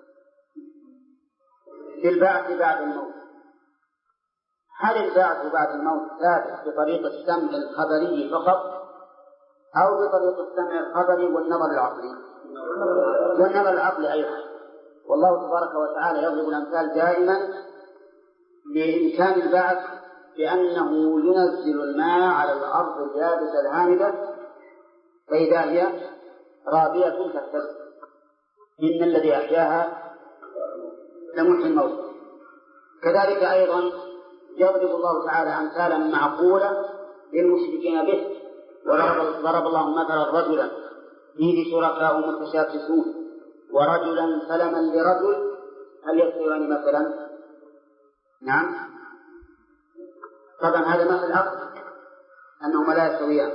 في البعث بعد الموت. هل البعث بعد الموت ثابت بطريق السمع الخبري فقط أو بطريق السمع الخبري والنظر العقلي؟ والنظر العقلي أيضا. والله تبارك وتعالى يضرب الأمثال دائما بإمكان البعث بأنه ينزل الماء على الأرض اليابسة الهامدة فإذا هي رابية تهتز، إن الذي أحياها لمحيي الموت. كذلك أيضا يضرب الله تعالى أمثالا معقولة للمشركين به، وضرب الله مثلا رجلا فيه شركاء متشاكسون ورجلا سلما لرجل هل يستويان مثلا؟ نعم طبعا هذا مثل عقل أنهما لا يستويان.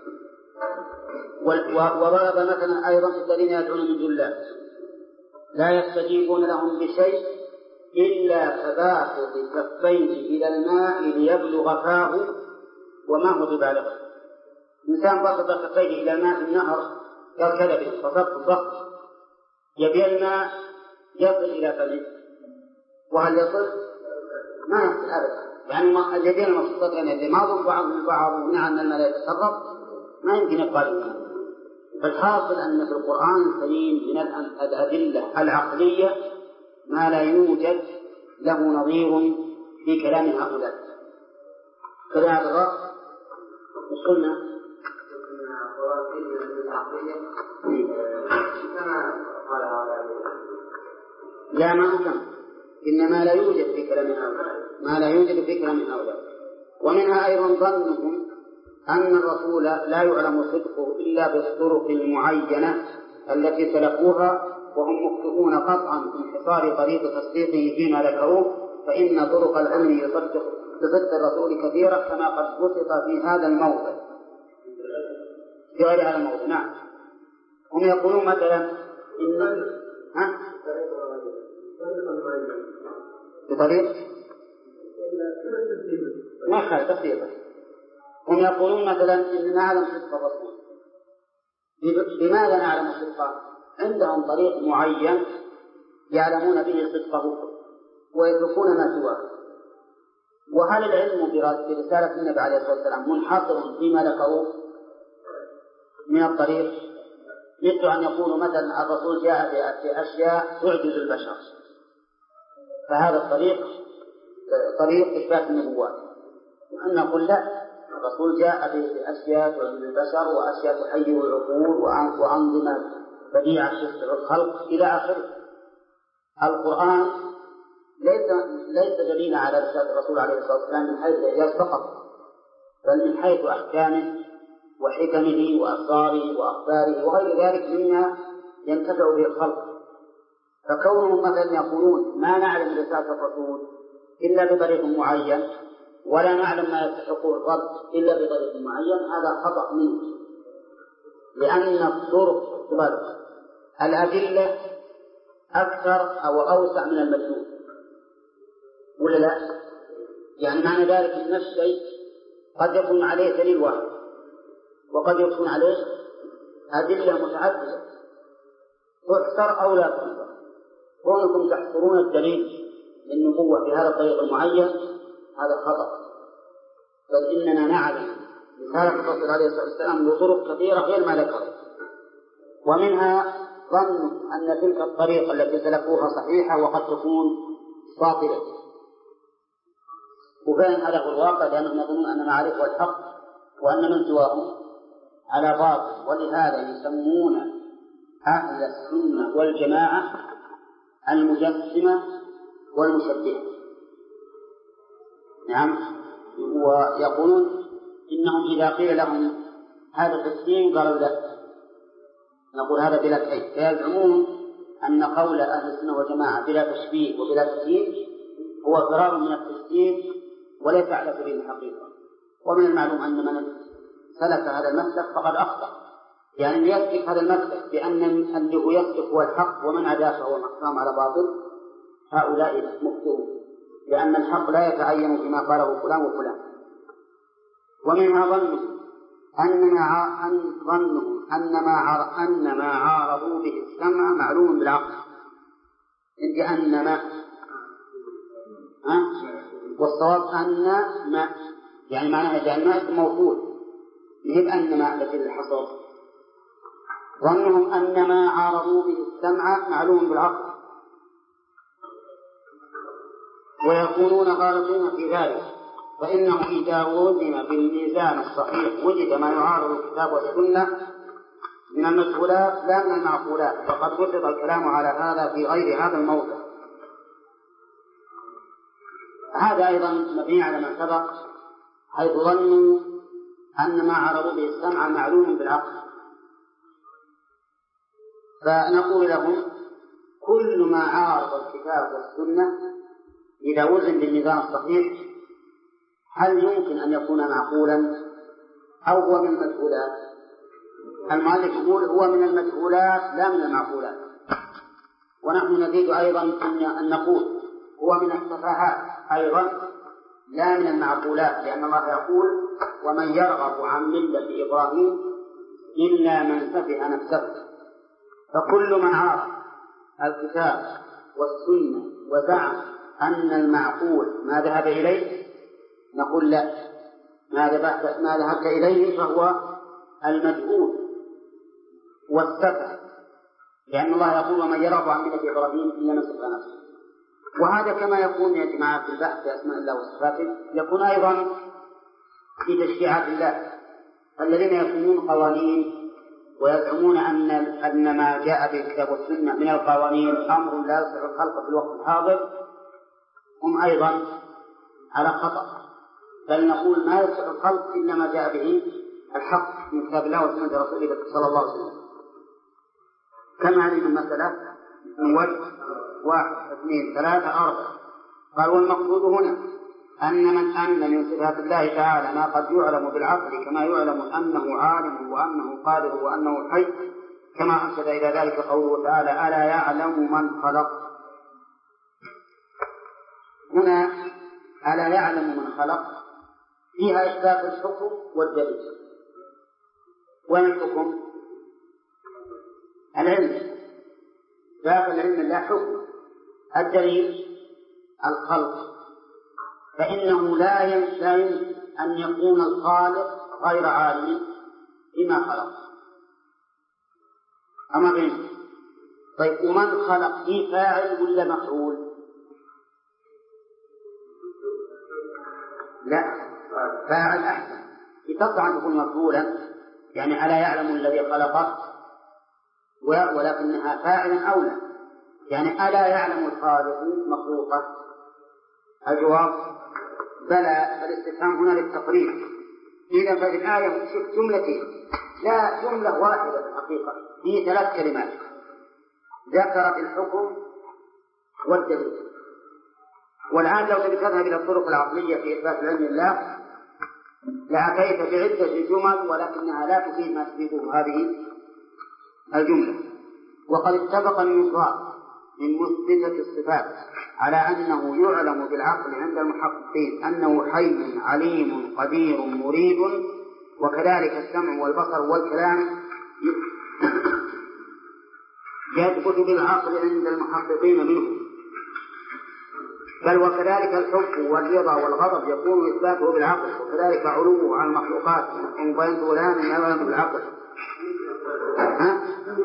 وضرب مثلا أيضا في الذين يدعون من دون الله لا يستجيبون لهم بشيء إلا كباسط كفيه إلى الماء ليبلغ فاه وما هو ببالغه. إنسان بسط كفيه إلى الماء في النهر كالكلب فصرت الضغط يبي الماء يصل إلى فمه، وهل يصل؟ ما يصل أبدا. يعني اليدين المبسوطتين اللي ما ضم بعض من بعض ومنع أن الماء يتسرب ما يمكن يقبل الماء. فالحاصل أن في القرآن الكريم من الأدلة العقلية ما لا يوجد له نظير في كلام هؤلاء. كذا هذا الرأس مش قلنا لا ما أفهم، إنما لا يوجد في كلام هؤلاء ما لا يوجد في كلام هؤلاء. ومنها أيضا ظنهم أن الرسول لا يعلم صدقه إلا بالطرق المعينة التي سلكوها، وهم مخطئون قطعا في انحصار طريق تصديقه فيما ذكروه، فإن طرق العلم يصدق بصدق الرسول كثيرة كما قد بسط في هذا الموضع في غير هذا الموضع. نعم هم يقولون مثلا إن ها بطريق ما خالف بسيطة. هم يقولون مثلا إن نعلم صدق الرسول. لماذا نعلم صدقه؟ عندهم طريق معين يعلمون به صدقه ويتركون ما سواه. وهل العلم برسالة النبي عليه الصلاة والسلام منحصر فيما ذكروه من الطريق؟ مثل أن يقولوا مثلا الرسول جاء بأشياء تعجز البشر، فهذا الطريق طريق إثبات النبوات. وأن نقول لا، الرسول جاء بأشياء تعجز البشر وأشياء تحير العقول وأنظمة بديعة تشبع الخلق إلى آخره. القرآن ليس ليس دليلا على رسالة الرسول عليه الصلاة والسلام من حيث الإعجاز فقط، بل من حيث أحكامه وحكمه وأسراره وأخباره وغير ذلك مما ينتفع به الخلق. فكونهم مثلا يقولون ما نعلم رسالة الرسول إلا بطريق معين ولا نعلم ما يستحقه الرد إلا بطريق معين، هذا خطأ منه، لأن الطرق الأدلة أكثر أو أوسع من المدلول، ولا لا؟ يعني معنى ذلك أن الشيء قد يكون عليه دليل واحد وقد يكون عليه أدلة متعددة تحصر أو لا تحصر. كونكم تحصرون الدليل للنبوة بهذا الطريق المعين هذا خطأ، بل إننا نعلم رسالة الرسول عليه الصلاة والسلام بطرق كثيرة غير ما ذكر. ومنها ظن أن تلك الطريقة التي سلكوها صحيحة وقد تكون باطلة، وفعلا هذا هو الواقع، لأنهم يظنون أن معارفه الحق وأن من سواهم على باطل. ولهذا يسمون أهل السنة والجماعة المجسمة والمشبهة، نعم. ويقولون إنهم إذا قيل لهم هذا تسليم قالوا لا، نقول هذا بلا كيف. فيزعمون أن قول أهل السنة والجماعة بلا تشبيه وبلا تسليم هو فرار من التسليم وليس على سبيل الحقيقة. ومن المعلوم أن من سلك هذا المسلك فقد أخطأ، يعني يسلك هذا المسلك بأن اللي هو يسلك هو الحق ومن عداه فهو محكام على باطل، هؤلاء مخطئون، لأن الحق لا يتعين بما قاله فلان وفلان. ومنها ظنه أن ما أن ظنه أن ما أن ما عارضوا به السمع معلوم بالعقل، إنت أن ما ها؟ والصواب أن ما، يعني معناها جعل ما موصول مثل أن ما التي للحصر. ظنهم أن ما عارضوا به السمع معلوم بالعقل، ويكونون غالطين في ذلك، فإنه إذا وزن بالميزان الصحيح وجد ما يعارض الكتاب والسنة من المسؤولات لا من المعقولات، فقد بسط الكلام على هذا في غير هذا الموضع. هذا أيضا مبني على ما سبق، حيث ظنوا أن ما عرضوا به السمع معلوم بالعقل. فنقول لهم كل ما عارض الكتاب والسنة إذا وزن بالميزان الصحيح هل يمكن أن يكون معقولا أو هو من المجهولات؟ المؤلف يقول هو من المجهولات لا من المعقولات. ونحن نزيد أيضا أن نقول هو من السفاهات أيضا لا من المعقولات، لأن الله يقول ومن يرغب عن ملة إبراهيم إلا من سفه نفسه. فكل من عارض الكتاب والسنة وزعم أن المعقول ما ذهب إليه نقول لا، ما ذهبت إليه فهو المجهول والسفه، لأن الله يقول ومن يرغب عن ملة إبراهيم إلا من سفه نفسه. وهذا كما يكون يا جماعة في البحث في أسماء الله وصفاته يكون أيضا في تشريعات الله. الذين يكونون قوانين ويزعمون أن أن ما جاء بالكتاب والسنة من القوانين أمر لا يصلح الخلق في الوقت الحاضر هم أيضا على خطأ، بل نقول ما يصلح الخلق إلا ما جاء به الحق من كتاب الله وسنة رسوله صلى الله عليه وسلم. كم هذه المسألة؟ من وجه واحد اثنين ثلاثة أربعة. قال والمقصود هنا أن من أن من صفات الله تعالى ما قد يعلم بالعقل كما يعلم أنه عالم وأنه قادر وأنه حي، كما أرشد إلى ذلك قوله تعالى ألا يعلم من خلق. هنا ألا يعلم من خلق فيها إثبات الحكم والدليل. وين الحكم؟ العلم، باب العلم لا حكم. الدليل الخلق، فإنه لا يمكن أن يكون الخالق غير عالم بما خلق. أما غير طيب ومن خلق فيه فاعل ولا مفعول؟ لا، فاعل أحسن. يستطيع أن يكون مفعولا، يعني ألا يعلم الذي خلقه، ولكنها فاعلا أولى، يعني ألا يعلم الخالق مخلوقه. الجواب بلى. الاستفهام هنا للتقرير. إذا ففي الآية شوف جملتين، لا جملة واحدة في الحقيقة، هي ثلاث كلمات ذكرت الحكم والدليل. والآن لو تذهب إلى الطرق العقلية في إثبات العلم الله لأتيت بعدة جمل ولكنها لا تفيد ما تفيده هذه الجملة. وقد اتفق النظار من مثبتة الصفات على أنه يعلم بالعقل عند المحققين أنه حي عليم قدير مريد، وكذلك السمع والبصر والكلام يثبت بالعقل عند المحققين منه، بل وكذلك الحب والرضا والغضب يكون إثباته بالعقل، وكذلك علوه على المخلوقات إن بين فلان يعلم بالعقل. ها؟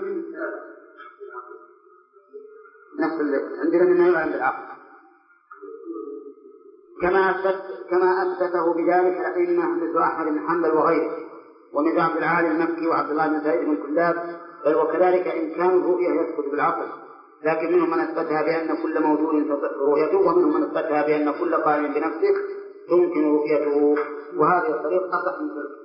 نفس عندنا من يعلم بالعقل، كما أثبت كما أثبته بذلك الأئمة مثل أحمد بن حنبل وغيره، ومثل عبد العالي المكي وعبد الله بن زيد بن كلاب. بل وكذلك إمكان الرؤية يثبت بالعقل، لكن منهم من أثبتها بأن كل موجود تصح رؤيته، ومنهم من أثبتها بأن كل قائم بنفسه تمكن رؤيته، وهذه الطريق أصح من تلك.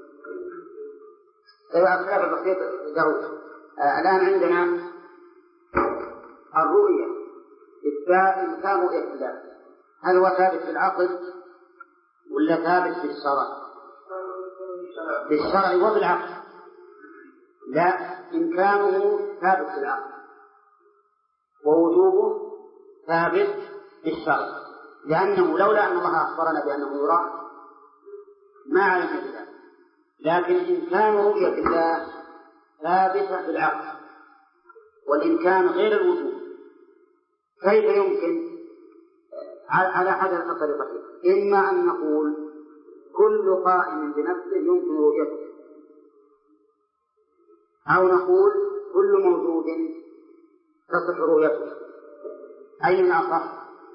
الخلاف البسيط دروس. آه الآن عندنا الرؤية إمكان رؤية الله، هل هو ثابت في العقل ولا ثابت في الشرع؟ في الشرع وبالعقل. لا، إمكانه ثابت في العقل ووجوبه ثابت في الشرع، لأنه لولا أن الله أخبرنا بأنه يرى ما علمنا بذلك. لكن إمكان رؤية الله ثابت في العقل، والإمكان غير الوجوب. كيف يمكن؟ على أحد الطريقتين: إما أن نقول كل قائم بنفسه يمكن رؤيته، أو نقول كل موجود تصح رؤيته. أي من أصح؟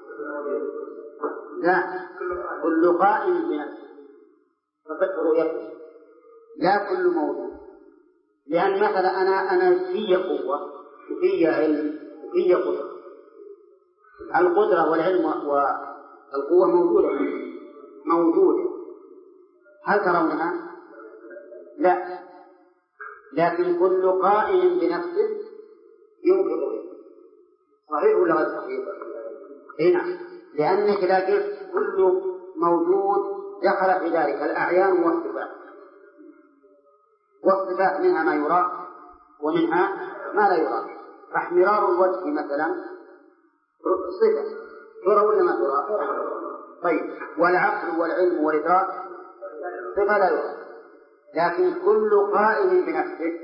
لا، كل قائم بنفسه تصح رؤيته، لا كل موجود. لأن مثلا أنا أنا في قوة وفي علم وفي قدرة، القدرة والعلم والقوة موجودة موجودة هل ترونها؟ لا، لكن كل قائم بنفسه يمكن رؤيته. صحيح ولا غير صحيح؟ هنا لأنك لا قلت كل موجود دخل في ذلك الأعيان والصفات، والصفات منها ما يرى ومنها ما لا يرى. فاحمرار الوجه مثلا صفة ترى ولا ما ترى؟ طيب، والعقل والعلم والإدراك صفة لا يرى. لكن كل قائم بنفسه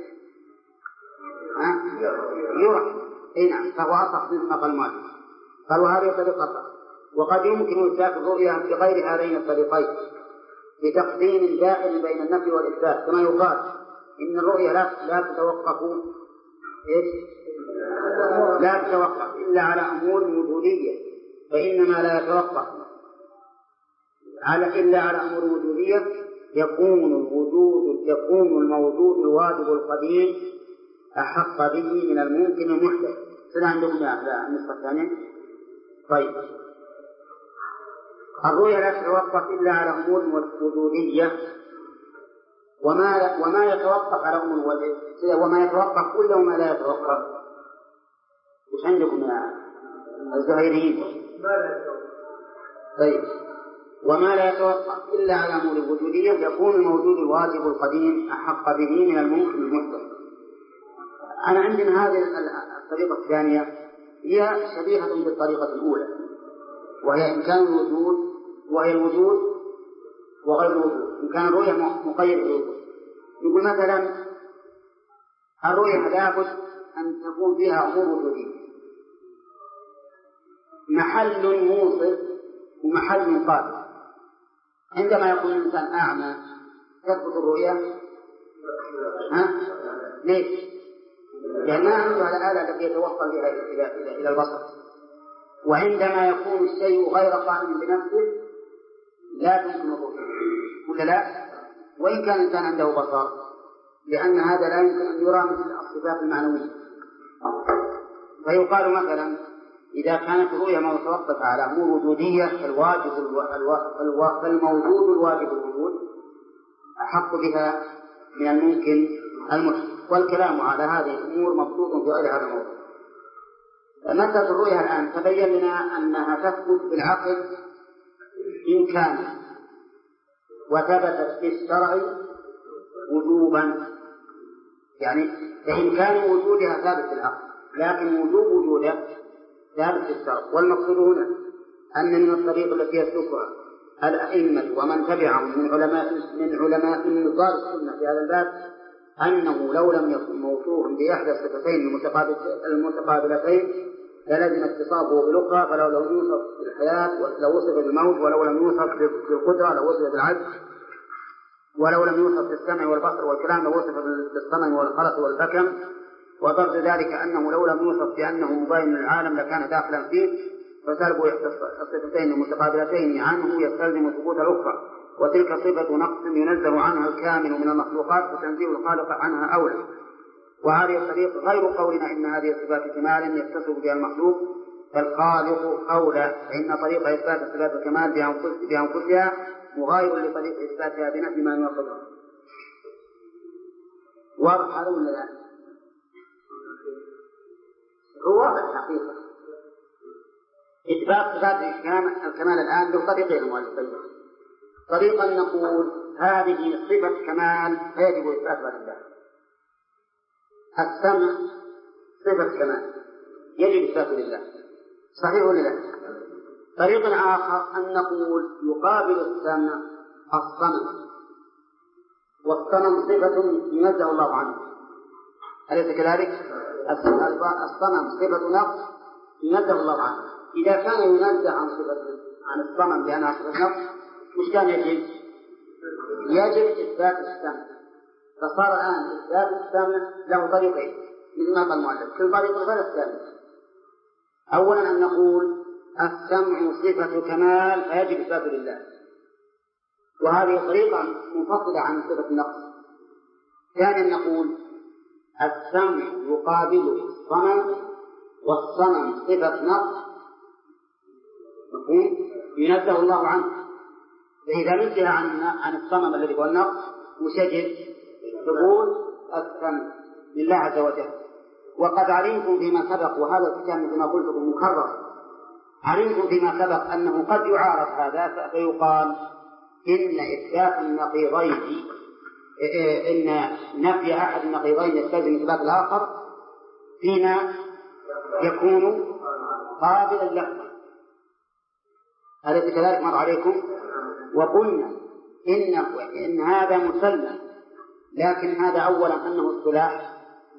يرى. اي نعم، فهو أصح مما قال المؤلف. قالوا هذه طريقة، وقد يمكن إثبات الرؤيا بغير هذين الطريقين بتقسيم دائم بين النفي والإثبات، كما يقال إن الرؤيا لا لا تتوقف إيش؟ لا تتوقف إلا على أمور وجودية، فإنما لا يتوقف على إلا على أمور وجودية يكون الوجود يكون الموجود الواجب القديم أحق به من الممكن المحدث. سنة عندكم يا النسخة الثانية. طيب، الرؤيا لا تتوقف إلا على أمور وجودية، وما وما يتوقف على أمور وجودية، وما يتوقف كله وما لا يتوقف. وش عندكم يا الزهيريين؟ طيب، وما لا يتوقف إلا على أمور وجودية يكون الموجود الواجب القديم أحق به من الممكن المحدث. أنا عندنا هذه الطريقة الثانية هي شبيهة بالطريقة الأولى، وهي إمكان الوجود، وهي الوجود وغير الوجود. إمكان الرؤية مقيد بالوجود. يقول مثلا الرؤية لابد أن تكون فيها أمور وجودية، محل موصف ومحل قادر. عندما يكون الإنسان أعمى تثبت الرؤية؟ ها؟ ليش؟ لأن ما عنده الآلة التي يتوصل بها إلى إلى إلى البصر. وعندما يكون الشيء غير قائم بنفسه لا تمكن الرؤية، ولا لا؟ وإن كان الإنسان عنده بصر، لأن هذا لا يمكن أن يرى مثل الصفات المعنوية. فيقال مثلا إذا كانت الرؤية متوقفة على أمور وجودية فالواجب الو... فالموجود الواجب الوجود أحق بها من الممكن المحدث. والكلام على هذه الأمور مبسوط في غير هذا الموضوع. مسألة الرؤية الآن تبين لنا أنها تثبت بالعقل إن كان، وثبتت في الشرع وجوبا، يعني فإن كان وجودها ثابت في العقل، لكن وجوب وجودها ثابت في الشرع. والمقصود هنا أن من الطريق التي يسلكها الأئمة ومن تبعهم من علماء من علماء نظار السنة في هذا الباب أنه لو لم يكن موصوفا بإحدى الصفتين المتقابلتين للزم اتصافه بالأخرى، فلو لم يوصف بالحياة لو وصف بالموت، ولو لم يوصف بالقدرة لو وصف بالعجز، ولو لم يوصف بالسمع والبصر والكلام لو وصف بالصمم والخلق والبكم. وضرب ذلك أنه لو لم يوصف بأنه مبين للعالم لكان داخلا فيه، فسلب الصفتين المتقابلتين عنه يستلزم ثبوت الأخرى، وتلك صفة نقص ينزه عنها الكامل من المخلوقات وتنزيه الخالق عنها أولى. وهذه الطريقة غير قولنا إن هذه صفات كمال يتصف بها المخلوق، فالخالق أولى، فإن طريق إثبات صفات الكمال بأنفسها مغاير لطريق إثباتها بنفي ما يوافقها. واضح هذا ولا لا؟ هو واضح الحقيقة. إثبات صفات الكمال الآن له طريقين المؤلفين. طريقا نقول هذه صفة كمال فيجب إثباتها لله. السمع صفة كمال يجب إثباتها لله، صحيح ولا لا؟ طريق آخر أن نقول يقابل السمع الصنم، والصنم صفة ينزه الله عنه، أليس كذلك؟ الصنم صفة نقص ينزه الله عنه. إذا كان ينزه عن صفة عن الصنم لأنها صفة نقص، مش كان يجب؟ يجب إثبات السمع. فصار الآن إثبات السمع له طريقين مثل ما قال المؤلف، كل طريق غير الثاني. أولا أن نقول السمع صفة كمال فيجب إثباته لله، وهذه طريقة منفصلة عن صفة النقص. ثانيا نقول السمع يقابل الصنم، والصنم صفة نقص ينزه الله عنه. فإذا نزه عن عن الصنم الذي هو النقص وسجد ثبوت السمع لله عز وجل. وقد علمتم فيما سبق، وهذا الكتاب مثل ما قلت لكم مكرر، علمتم فيما سبق أنه قد يعارض هذا فيقال إن إثبات النقيضين إن نفي أحد النقيضين يستلزم إثبات الآخر فيما يكون قابلا له. أليس كذلك مر عليكم؟ وقلنا إن إن هذا مسلم، لكن هذا أولا أنه اصطلاح،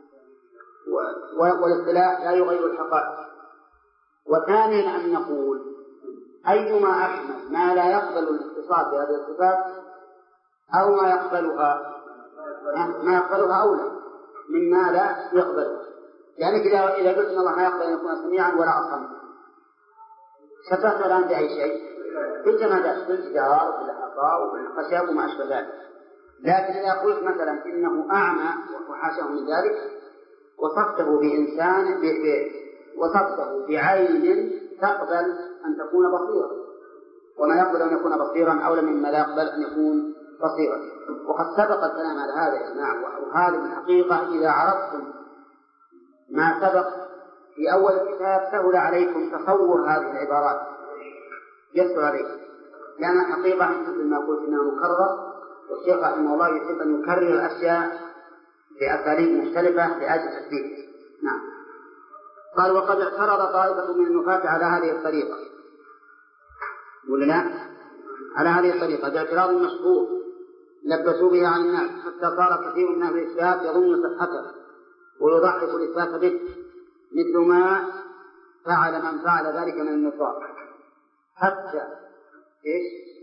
والاصطلاح لا يغير الحقائق. وثانيا أن نقول أيما أحمل ما لا يقبل الاتصال بهذه الصفات أو ما يقبلها ما يقبلها أولى مما لا يقبلها. يعني إذا إذا قلت إن الله ما يقبل أن يكون سميعا ولا أصما، شبهت الآن بأي شيء في الجمادات، في الجدار وفي الأحقاء وفي الخشب وما أشبه ذلك. لكن إذا قلت مثلا إنه أعمى وحاشاه من ذلك، وصفته بإنسان وصفته بعين تقبل أن تكون بصيرا، وما يقبل أن يكون بصيرا أولى مما لا يقبل أن يكون بصيرا. وقد سبق الكلام على هذا يا جماعة، وهذه الحقيقة إذا عرفتم ما سبق في أول الكتاب سهل عليكم تصور هذه العبارات، يسهل عليكم، لأن الحقيقة مثل ما قلت إنها مكررة، والشيخ رحمه الله يحب أن يكرر الأشياء بأساليب مختلفة لأجل التثبيت. نعم. قال وقد اعترض طائفة من النفاة على هذه الطريقة، ولا لا؟ على هذه الطريقة باعتراض مشهور لبسوا بها عن الناس، حتى صار كثير من أهل الإثبات يظن صحته ويضعف الإثبات به، مثل ما فعل من فعل ذلك من النفاة. حتى إيش؟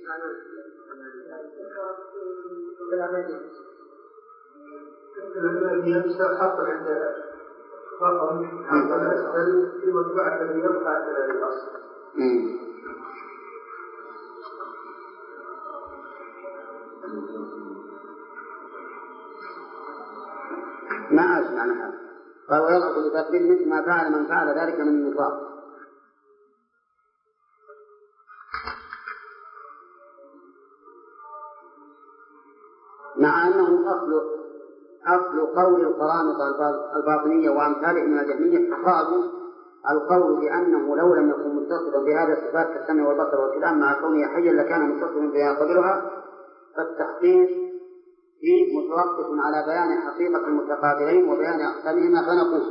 حصل عند رقم حصل أسفل في مطبعة الذي يبقى على الأصل. ما أعرف معنى هذا. قال ويضعف لتثبيت مثل ما فعل من فعل ذلك من النفاق، مع أنه أصل أصل قول القرامطة الباطنية وأمثالهم من الجهمية قالوا القول بأنه لو لم يكن متصفا بهذا الصفات كالسمع والبصر والكلام مع كونه حيا لكان متصفا بها قبلها، فالتخصيص فيه متوقف على بيان حقيقة المتقابلين وبيان أقسامهما. فنقول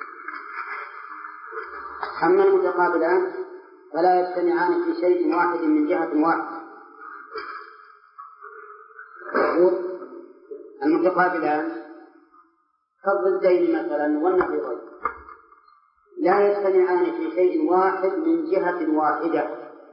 أما المتقابلان فلا يجتمعان في شيء واحد من جهة واحدة. المتقابلان كالضدين مثلا والنقيضين لا يجتمعان في شيء واحد من جهة واحدة.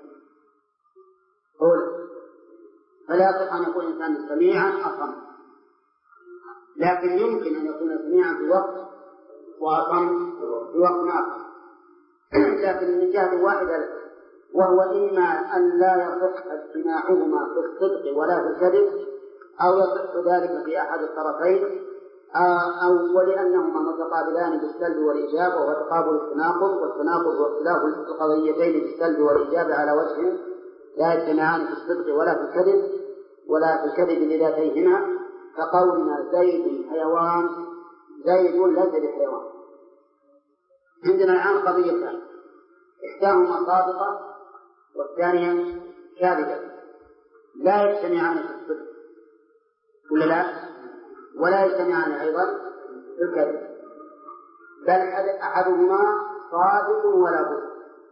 قول فلا يصح أن يكون إنسان سميعا أصم، لكن يمكن أن يكون سميعا في وقت وأصم في وقت آخر، لكن من جهة واحدة، وهو إما أن لا يصح اجتماعهما في الصدق ولا في الكذب، أو يصح ذلك في أحد الطرفين أو ولأنهما متقابلان بالسلب والإيجاب، وهو تقابل التناقض، والتناقض هو اختلاف القضيتين بالسلب والإيجاب على وجه لا يجتمعان في الصدق ولا في الكذب ولا في الكذب لذاتيهما، فقولنا زيد حيوان، زيد ليس بحيوان. عندنا الآن قضيتان، إحداهما صادقة والثانية كاذبة، لا يجتمعان في الصدق ولا لا، ولا يجتمعان أيضا في الكذب، بل أحدهما صادق ولا بد.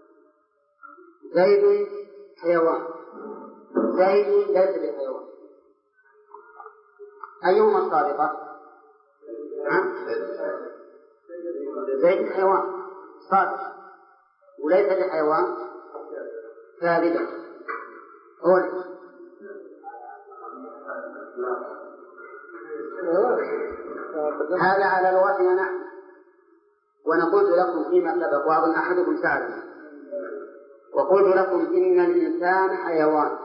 زيد حيوان، زيد ليس بحيوان، أيهما الصادقة؟ زيد حيوان صادق وليس بحيوان كاذبا. هذا على لغتنا نحن، ونقول لكم فيما سبق وأظن أحدكم سألني وقلت لكم إن الإنسان حيوان،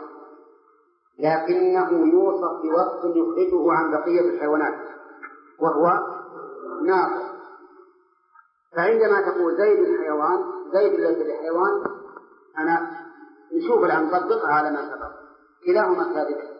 لكنه يوصف بوصف يخرجه عن بقية الحيوانات وهو ناقص. فعندما تقول زيد حيوان، زيد ليس بحيوان، أنا نشوف الآن نطبقها على ما سبق، كلاهما كاذبة.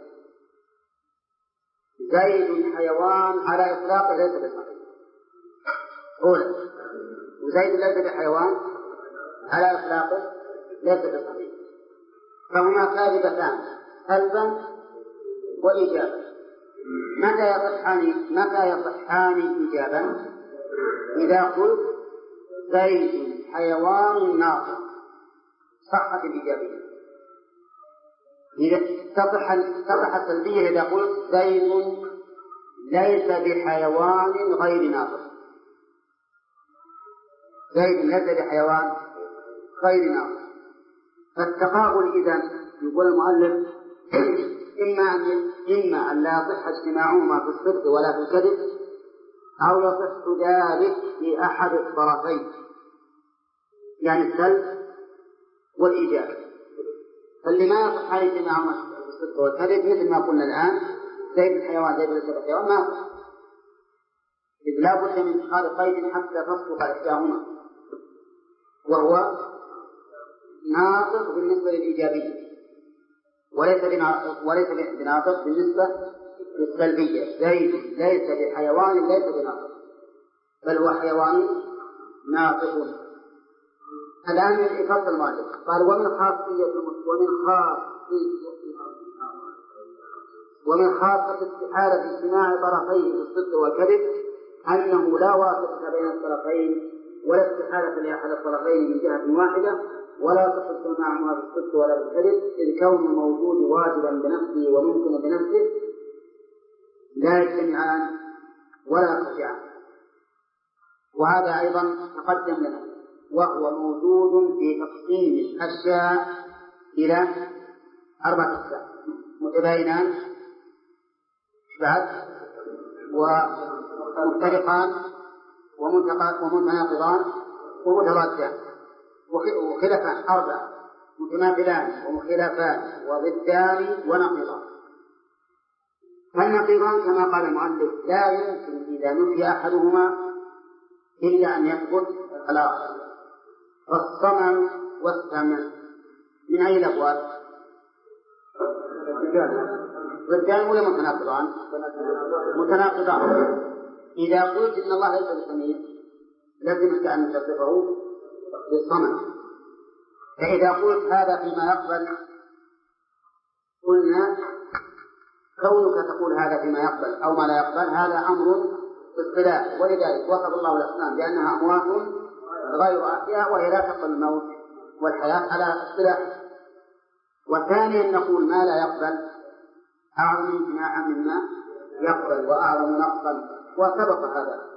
زيد حيوان على إطلاق ليس بصحيح أولا، وزيد ليس بحيوان على إطلاق ليس بصحيح، فهما كاذبتان سلبا وإيجابا. متى يصحان متى يصحان إيجابا؟ إذا قلت زيد حيوان ناطق صحت الإيجابية. إذا تصح تصح السلبية إذا قلت زيد ليس بحيوان غير ناطق، زيد ليس بحيوان غير ناطق. فالتقابل إذن يقول المؤلف إما أن إما أن لا يصح اجتماعهما في الصدق ولا في الكذب، أو يصح ذلك في أحد الطرفين، يعني السلب والإيجاب. فاللي ما يصح اجتماعهما في الصدق والكذب مثل ما قلنا الآن زيد الحيوان زيد ليس بحيوان ما يصح، إذ لا بد من إدخال قيد حتى تصدق إحداهما، وهو ناطق بالنسبة للإيجابية وليس وليس بناطق بالنسبة للسلبية. زيد ليس بحيوان ليس بناطق، بل هو حيوان ناطق. الآن يفصل المؤلف قال ومن خاصية ومن خاصية ومن خاصة استحالة اجتماع طرفيه في الصدق والكذب أنه لا واسطة بين الطرفين ولا استحالة لأحد الطرفين من جهة واحدة، ولا تصح معهما في الصدق ولا بالكذب، إذ كون الموجود واجبا بنفسه وممكن بنفسه لا يجتمعان ولا يرتفعان. وهذا أيضا تقدم لنا، وهو موجود في تقسيم الأشياء إلى أربعة أقسام متباينان بعد ومفترقان ومتناقضان ومتضادان وخلافان أربعة متماثلان ومخلافان وضدان ونقيضان. فالنقيضان كما قال المؤلف لا يمكن إذا نفي أحدهما إلا أن يثبت الآخر. فالصمم والسمع من أي الأبواب؟ ضدان ولا متناقضان؟ متناقضان. إذا قلت إن الله ليس بسميع لازم أن تصفه بالصمم، فإذا قلت هذا فيما يقبل قلنا كونك تقول هذا فيما يقبل أو ما لا يقبل هذا أمر باصطلاح، ولذلك وصف الله الأصنام بأنها أموات غير أحياء وهي لا تقبل الموت والحياة على اصطلاح. وثانيا نقول ما لا يقبل أعظم امتناعا مما يقبل وأعظم نقصا، وسبق هذا.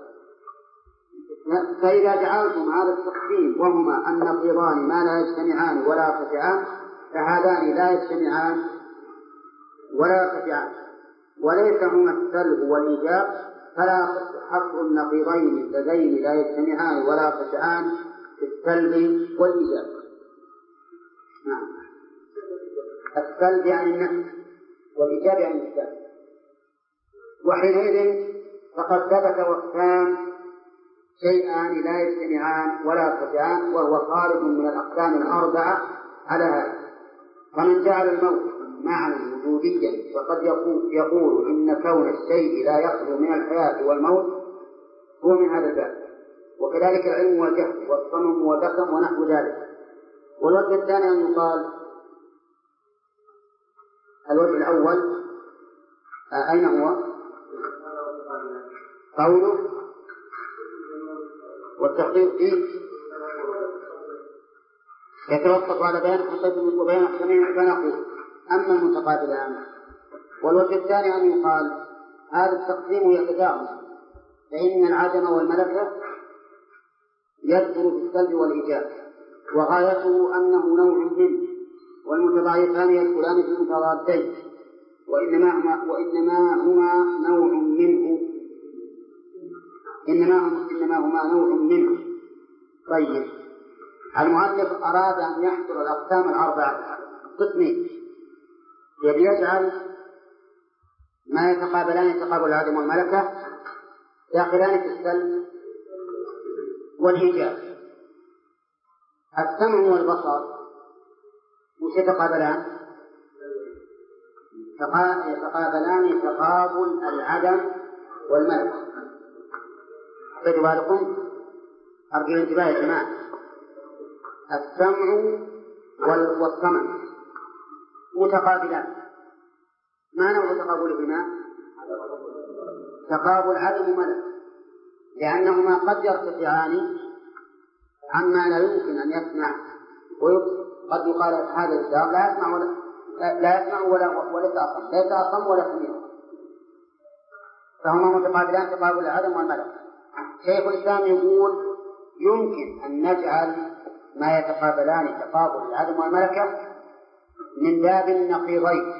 فإذا جعلتم هذا التقسيم وهما النقيضان ما لا يجتمعان ولا يرتفعان، فهذان لا يجتمعان ولا يرتفعان وليس هما السلب والإيجاب، فلا حصر النقيضين اللذين لا يجتمعان ولا يرتفعان في السلب والإيجاب. نعم. السلب يعني النفي والإيجاب يعني الإثبات. وحينئذ فقد ثبت وقتان شيئان لا يجتمعان ولا يرتفعان، وهو خارج من الأقسام الأربعة على هذا. فمن جعل الموت معنى وجوديا فقد يقول, يقول إن كون الشيء لا يخلو من الحياة والموت هو من هذا الباب، وكذلك العلم والجهل والصمم والبكم ونحو ذلك. والوجه الثاني أن يقال، الوجه الأول آه أين هو؟ قوله والتحقيق فيه يتوقف على بيان حقيقة وبيان أحكامه، فنقول أما المتقابلان. والوجه الثاني أن يقال هذا التقسيم يتداخل، فإن العدم والملكة يدخل في السلب والإيجاب، وغايته أنه نوع منه، والمتضاعفان يدخلان في المتضادين، وإنما هما, وإنما هما نوع منه إنما هما, إنما هما نوع منه. طيب، المؤلف أراد أن يحصر الأقسام الأربعة قسمين، يجعل ما يتقابلان يتقابل العدم والملكة داخلان في السلب والإيجاب. السمع والبصر وش يتقابلان؟ يتقابلان تقابل العدم والملكة. خذوا بالكم، أرجو الانتباه يا جماعة. السمع والصمم متقابلان، ما نوع تقابلهما؟ تقابل عدم وملك، لأنهما قد يرتفعان عما لا يمكن أن يسمع ويبصر. قد يقال هذا الجار لا يسمع ولا لا يسمع ولا وليس أصم، ليس أصم ولا سميع، فهما متقابلان تقابل العدم والملك. شيخ الإسلام يقول يمكن أن نجعل ما يتقابلان تقابل العدم والملكة من باب النقيضين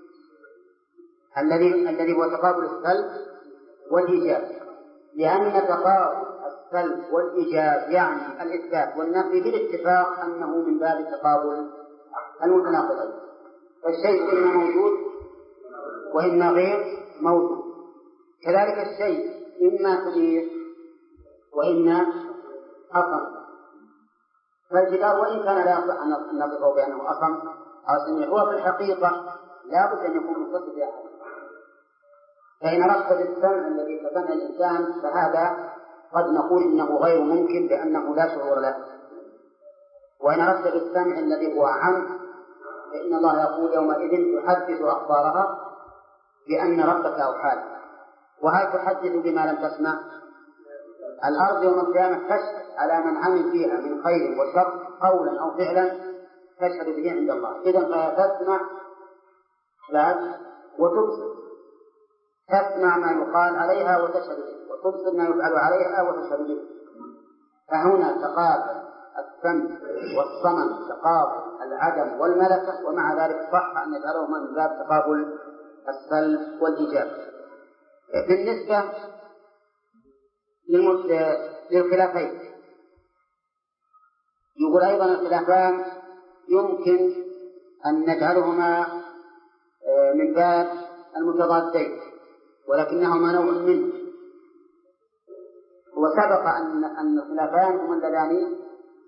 الذي الذي هو تقابل السلب والإيجاب، لأن تقابل السلب والإيجاب يعني الإثبات والنفي بالاتفاق أنه من باب تقابل المتناقضين، فالشيء إما موجود وإما غير موجود. كذلك الشيء إما كبير وإما أصم، فالجدار وإن كان لا يصح أن نصفه بأنه أصم أو سميع، هو في الحقيقة لا بد أن يكون متصف بأحد. فإن أردت بالسمع الذي كسمع الإنسان فهذا قد نقول إنه غير ممكن لأنه لا شعور له. وإن أردت بالسمع الذي هو عام فإن الله يقول يومئذ تحدث أخبارها بأن ربك أوحى لها. وهل تحدث بما لم تسمع؟ الأرض يوم القيامة تشهد على من عمل فيها من خير وشر قولا أو فعلا تشهد به عند الله. إذن فهي تسمع وتبصر، تسمع ما يقال عليها وتشهد به، وتبصر ما يفعل عليها وتشهد به. فهنا تقابل السمع والصمم تقابل العدم والملكة، ومع ذلك صح أن يجعلهما من باب تقابل السلب والإيجاب. بالنسبة للخلافين يقول أيضا الخلافان يمكن أن نجعلهما من باب المتضادين ولكنهما نوع منه. وسبق أن أن الخلافان هما اللذان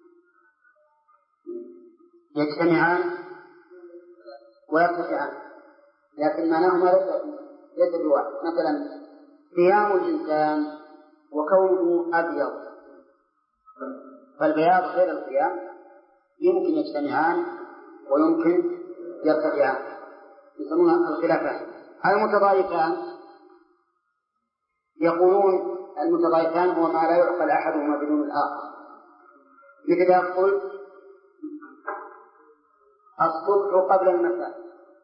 يجتمعان ويرتفعان، لكن معناهما ليس بواحد. مثلا قيام الإنسان وكونه أبيض، فالبياض غير القيام يمكن يجتمعان ويمكن يرتفعان، يسمونها الخلافان. المتضايقان يقولون المتضايقان هو ما لا يعقل أحدهما بدون الآخر، مثل يقول الصبح قبل المساء،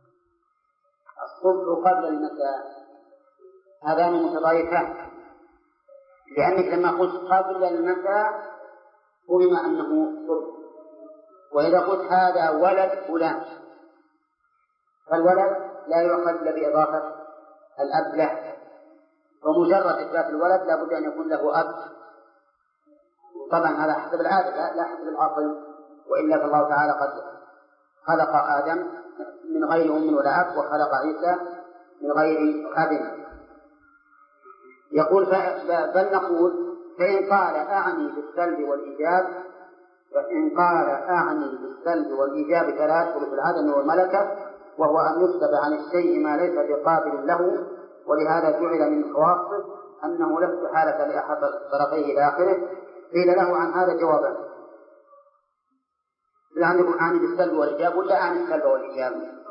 الصبح قبل المساء، هذان متضايقان، لأنك لما قلت قبل المساء فهم أنه صبح، وإذا قلت هذا ولد فلان فالولد لا يعقل إلا بإضافة الأب له، ومجرد إثبات الولد لا بد أن يكون له أب. طبعا هذا حسب العادة لا, لا حسب العقل، وإلا فالله تعالى قد خلق آدم من غير أم ولا أب، وخلق عيسى من غير أب. يقول بل نقول فإن قال أعني بالسلب والإيجاب فإن قال أعني بالسلب والإيجاب فلا يدخل في العدم والملكة، وهو أن يسلب عن الشيء ما ليس بقابل له، ولهذا جعل من خواصه أنه لا استحالة لأحد الطرفين إلى آخره. قيل له عن هذا جوابا: لا عندكم أعني بالسلب والإيجاب ولا أعني السلب والإيجاب؟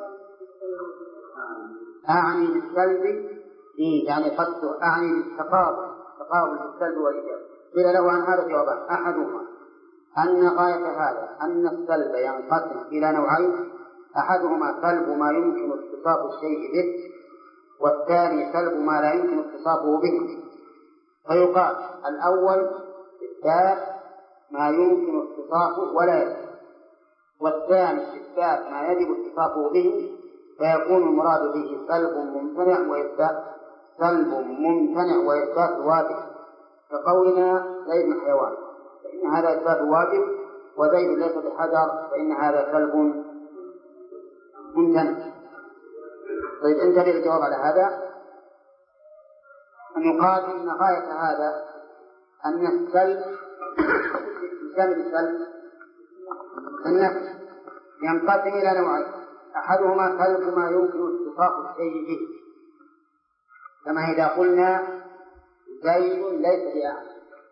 أعني بالسلب إيه يعني قصده أعني بالتقابل، تقابل بالسلب والإيجاب. قيل له عن هذا جوابا: أحدهما أن غاية هذا أن السلب ينقسم إلى نوعين: أحدهما سلب ما يمكن اتصاف الشيء به، والثاني سلب ما لا يمكن اتصافه به. فيقال الأول إثبات ما يمكن اتصافه ولا يجب، والثاني إثبات ما يجب اتصافه به، فيكون المراد به سلب ممتنع وإثبات سلب ممتنع وإثبات واجب، كقولنا زيد حيوان فإن هذا إثبات واجب، وزيد ليس بحجر فإن هذا سلب ممتنع. طيب انتبه الجواب على هذا: أن يقال إن غاية هذا أن السلب يسمى السلب النفس ينقسم إلى نوعين: أحدهما سلب ما يمكن اتصاف الشيء به، كما إذا قلنا زيد ليس بأعمى،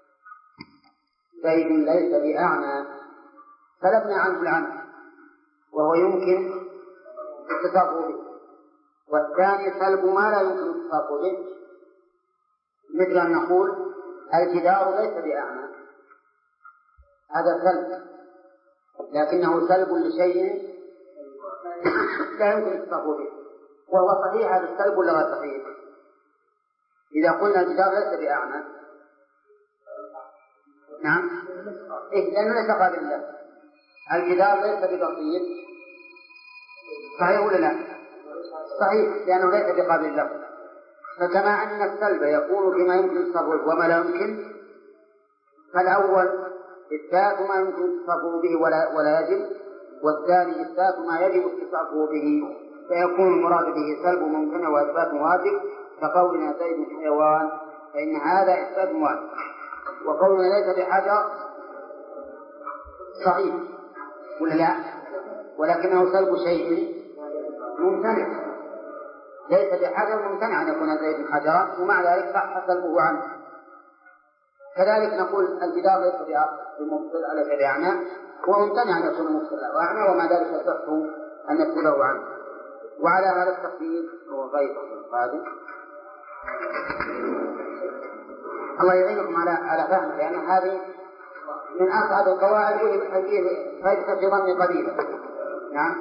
زيد ليس بأعمى سلبنا عنه العمى وهو يمكن اتصافه به. والثاني سلب ما لا يمكن اتصافه به، مثل أن نقول الجدار ليس بأعمى، هذا سلب لكنه سلب لشيء لا يمكن اتصافه به، وهو صحيح هذا السلب ولا غير صحيح؟ إذا قلنا الجدار ليس بأعمى نعم إيه لأنه ليس قابل له. الجدار ليس ببصير، صحيح ولا لا؟ صحيح لأنه ليس بقابل له. فكما أن السلب يكون فيما يمكن اتصافه وما لا يمكن، فالأول إثبات ما يمكن اتصافه به ولا, ولا يجب، والثاني إثبات ما يجب اتصافه به، فيكون المراد به سلب ممكن وإثبات واجب، كقولنا زيد حيوان فإن هذا إثبات واجب. وقولنا ليس بحجر صحيح ولا لا؟ ولكنه سلب شيء ممتنع، ليس بحجر ممتنع أن يكون زيد حجرا، ومع ذلك صح سلبه عنه. كذلك نقول الجدار ليس بمبطل على بأعمى، هو ممتنع أن يكون مبطلا وأعمى، ومع ذلك يصح أن نسلبه عنه. وعلى هذا التقدير هو غير القادم. الله يعينكم على على فهم، لأن هذه من أصعب القواعد والحديث ليس في ظن قليلا. نعم.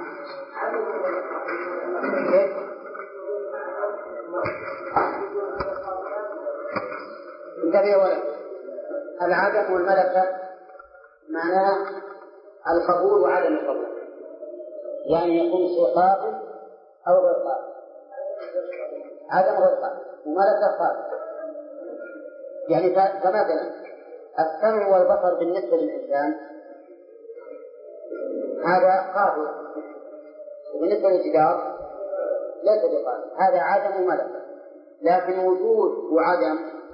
انتبه ولا العدم والملكة معناه القبول وعدم القبول، يعني يكون شيء قابل أو غير قابل، عدم غير قابل وملكة قابل. يعني فمثلا السمع والبصر بالنسبة للإنسان هذا قابل، وبالنسبة للجدار ليس بقابل، هذا عدم وملكة. لكن وجود وعدم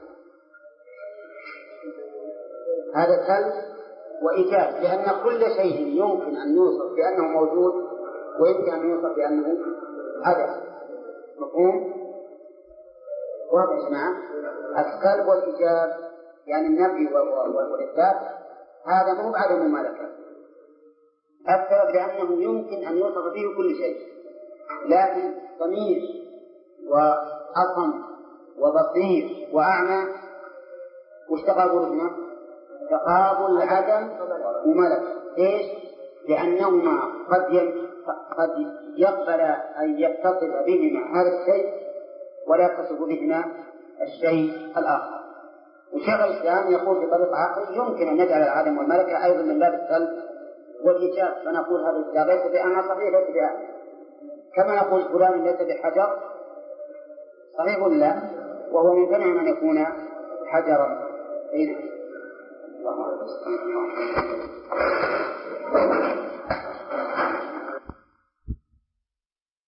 هذا سلب وإيجاب، لأن كل شيء يمكن أن يوصف بأنه موجود ويمكن أن يوصف بأنه عدم. مفهوم؟ واضح يا جماعة؟ السلب والإيجاب يعني النفي والإثبات هذا مو بعدم وملكة. السبب لأنه يمكن أن يوصف به كل شيء، لكن ضمير وأصم وبصير وأعمى وش تقابل هنا؟ تقابل عدم وملكة. إيش؟ لأنهما قد قد يقبل أن يتصف بهما هذا الشيء ولا يتصف بهما الشيء الآخر. وشيخ الإسلام يقول بطريقة عقلية يمكن أن نجعل العدم والملكة أيضا من باب السلب والإيجاب، فنقول هذا الكتاب ليس بأعمى صحيح ليس بأعمى، كما نقول فلان ليس بحجر صحيح لا، وهو ممكن أن يكون حجرا. إيه؟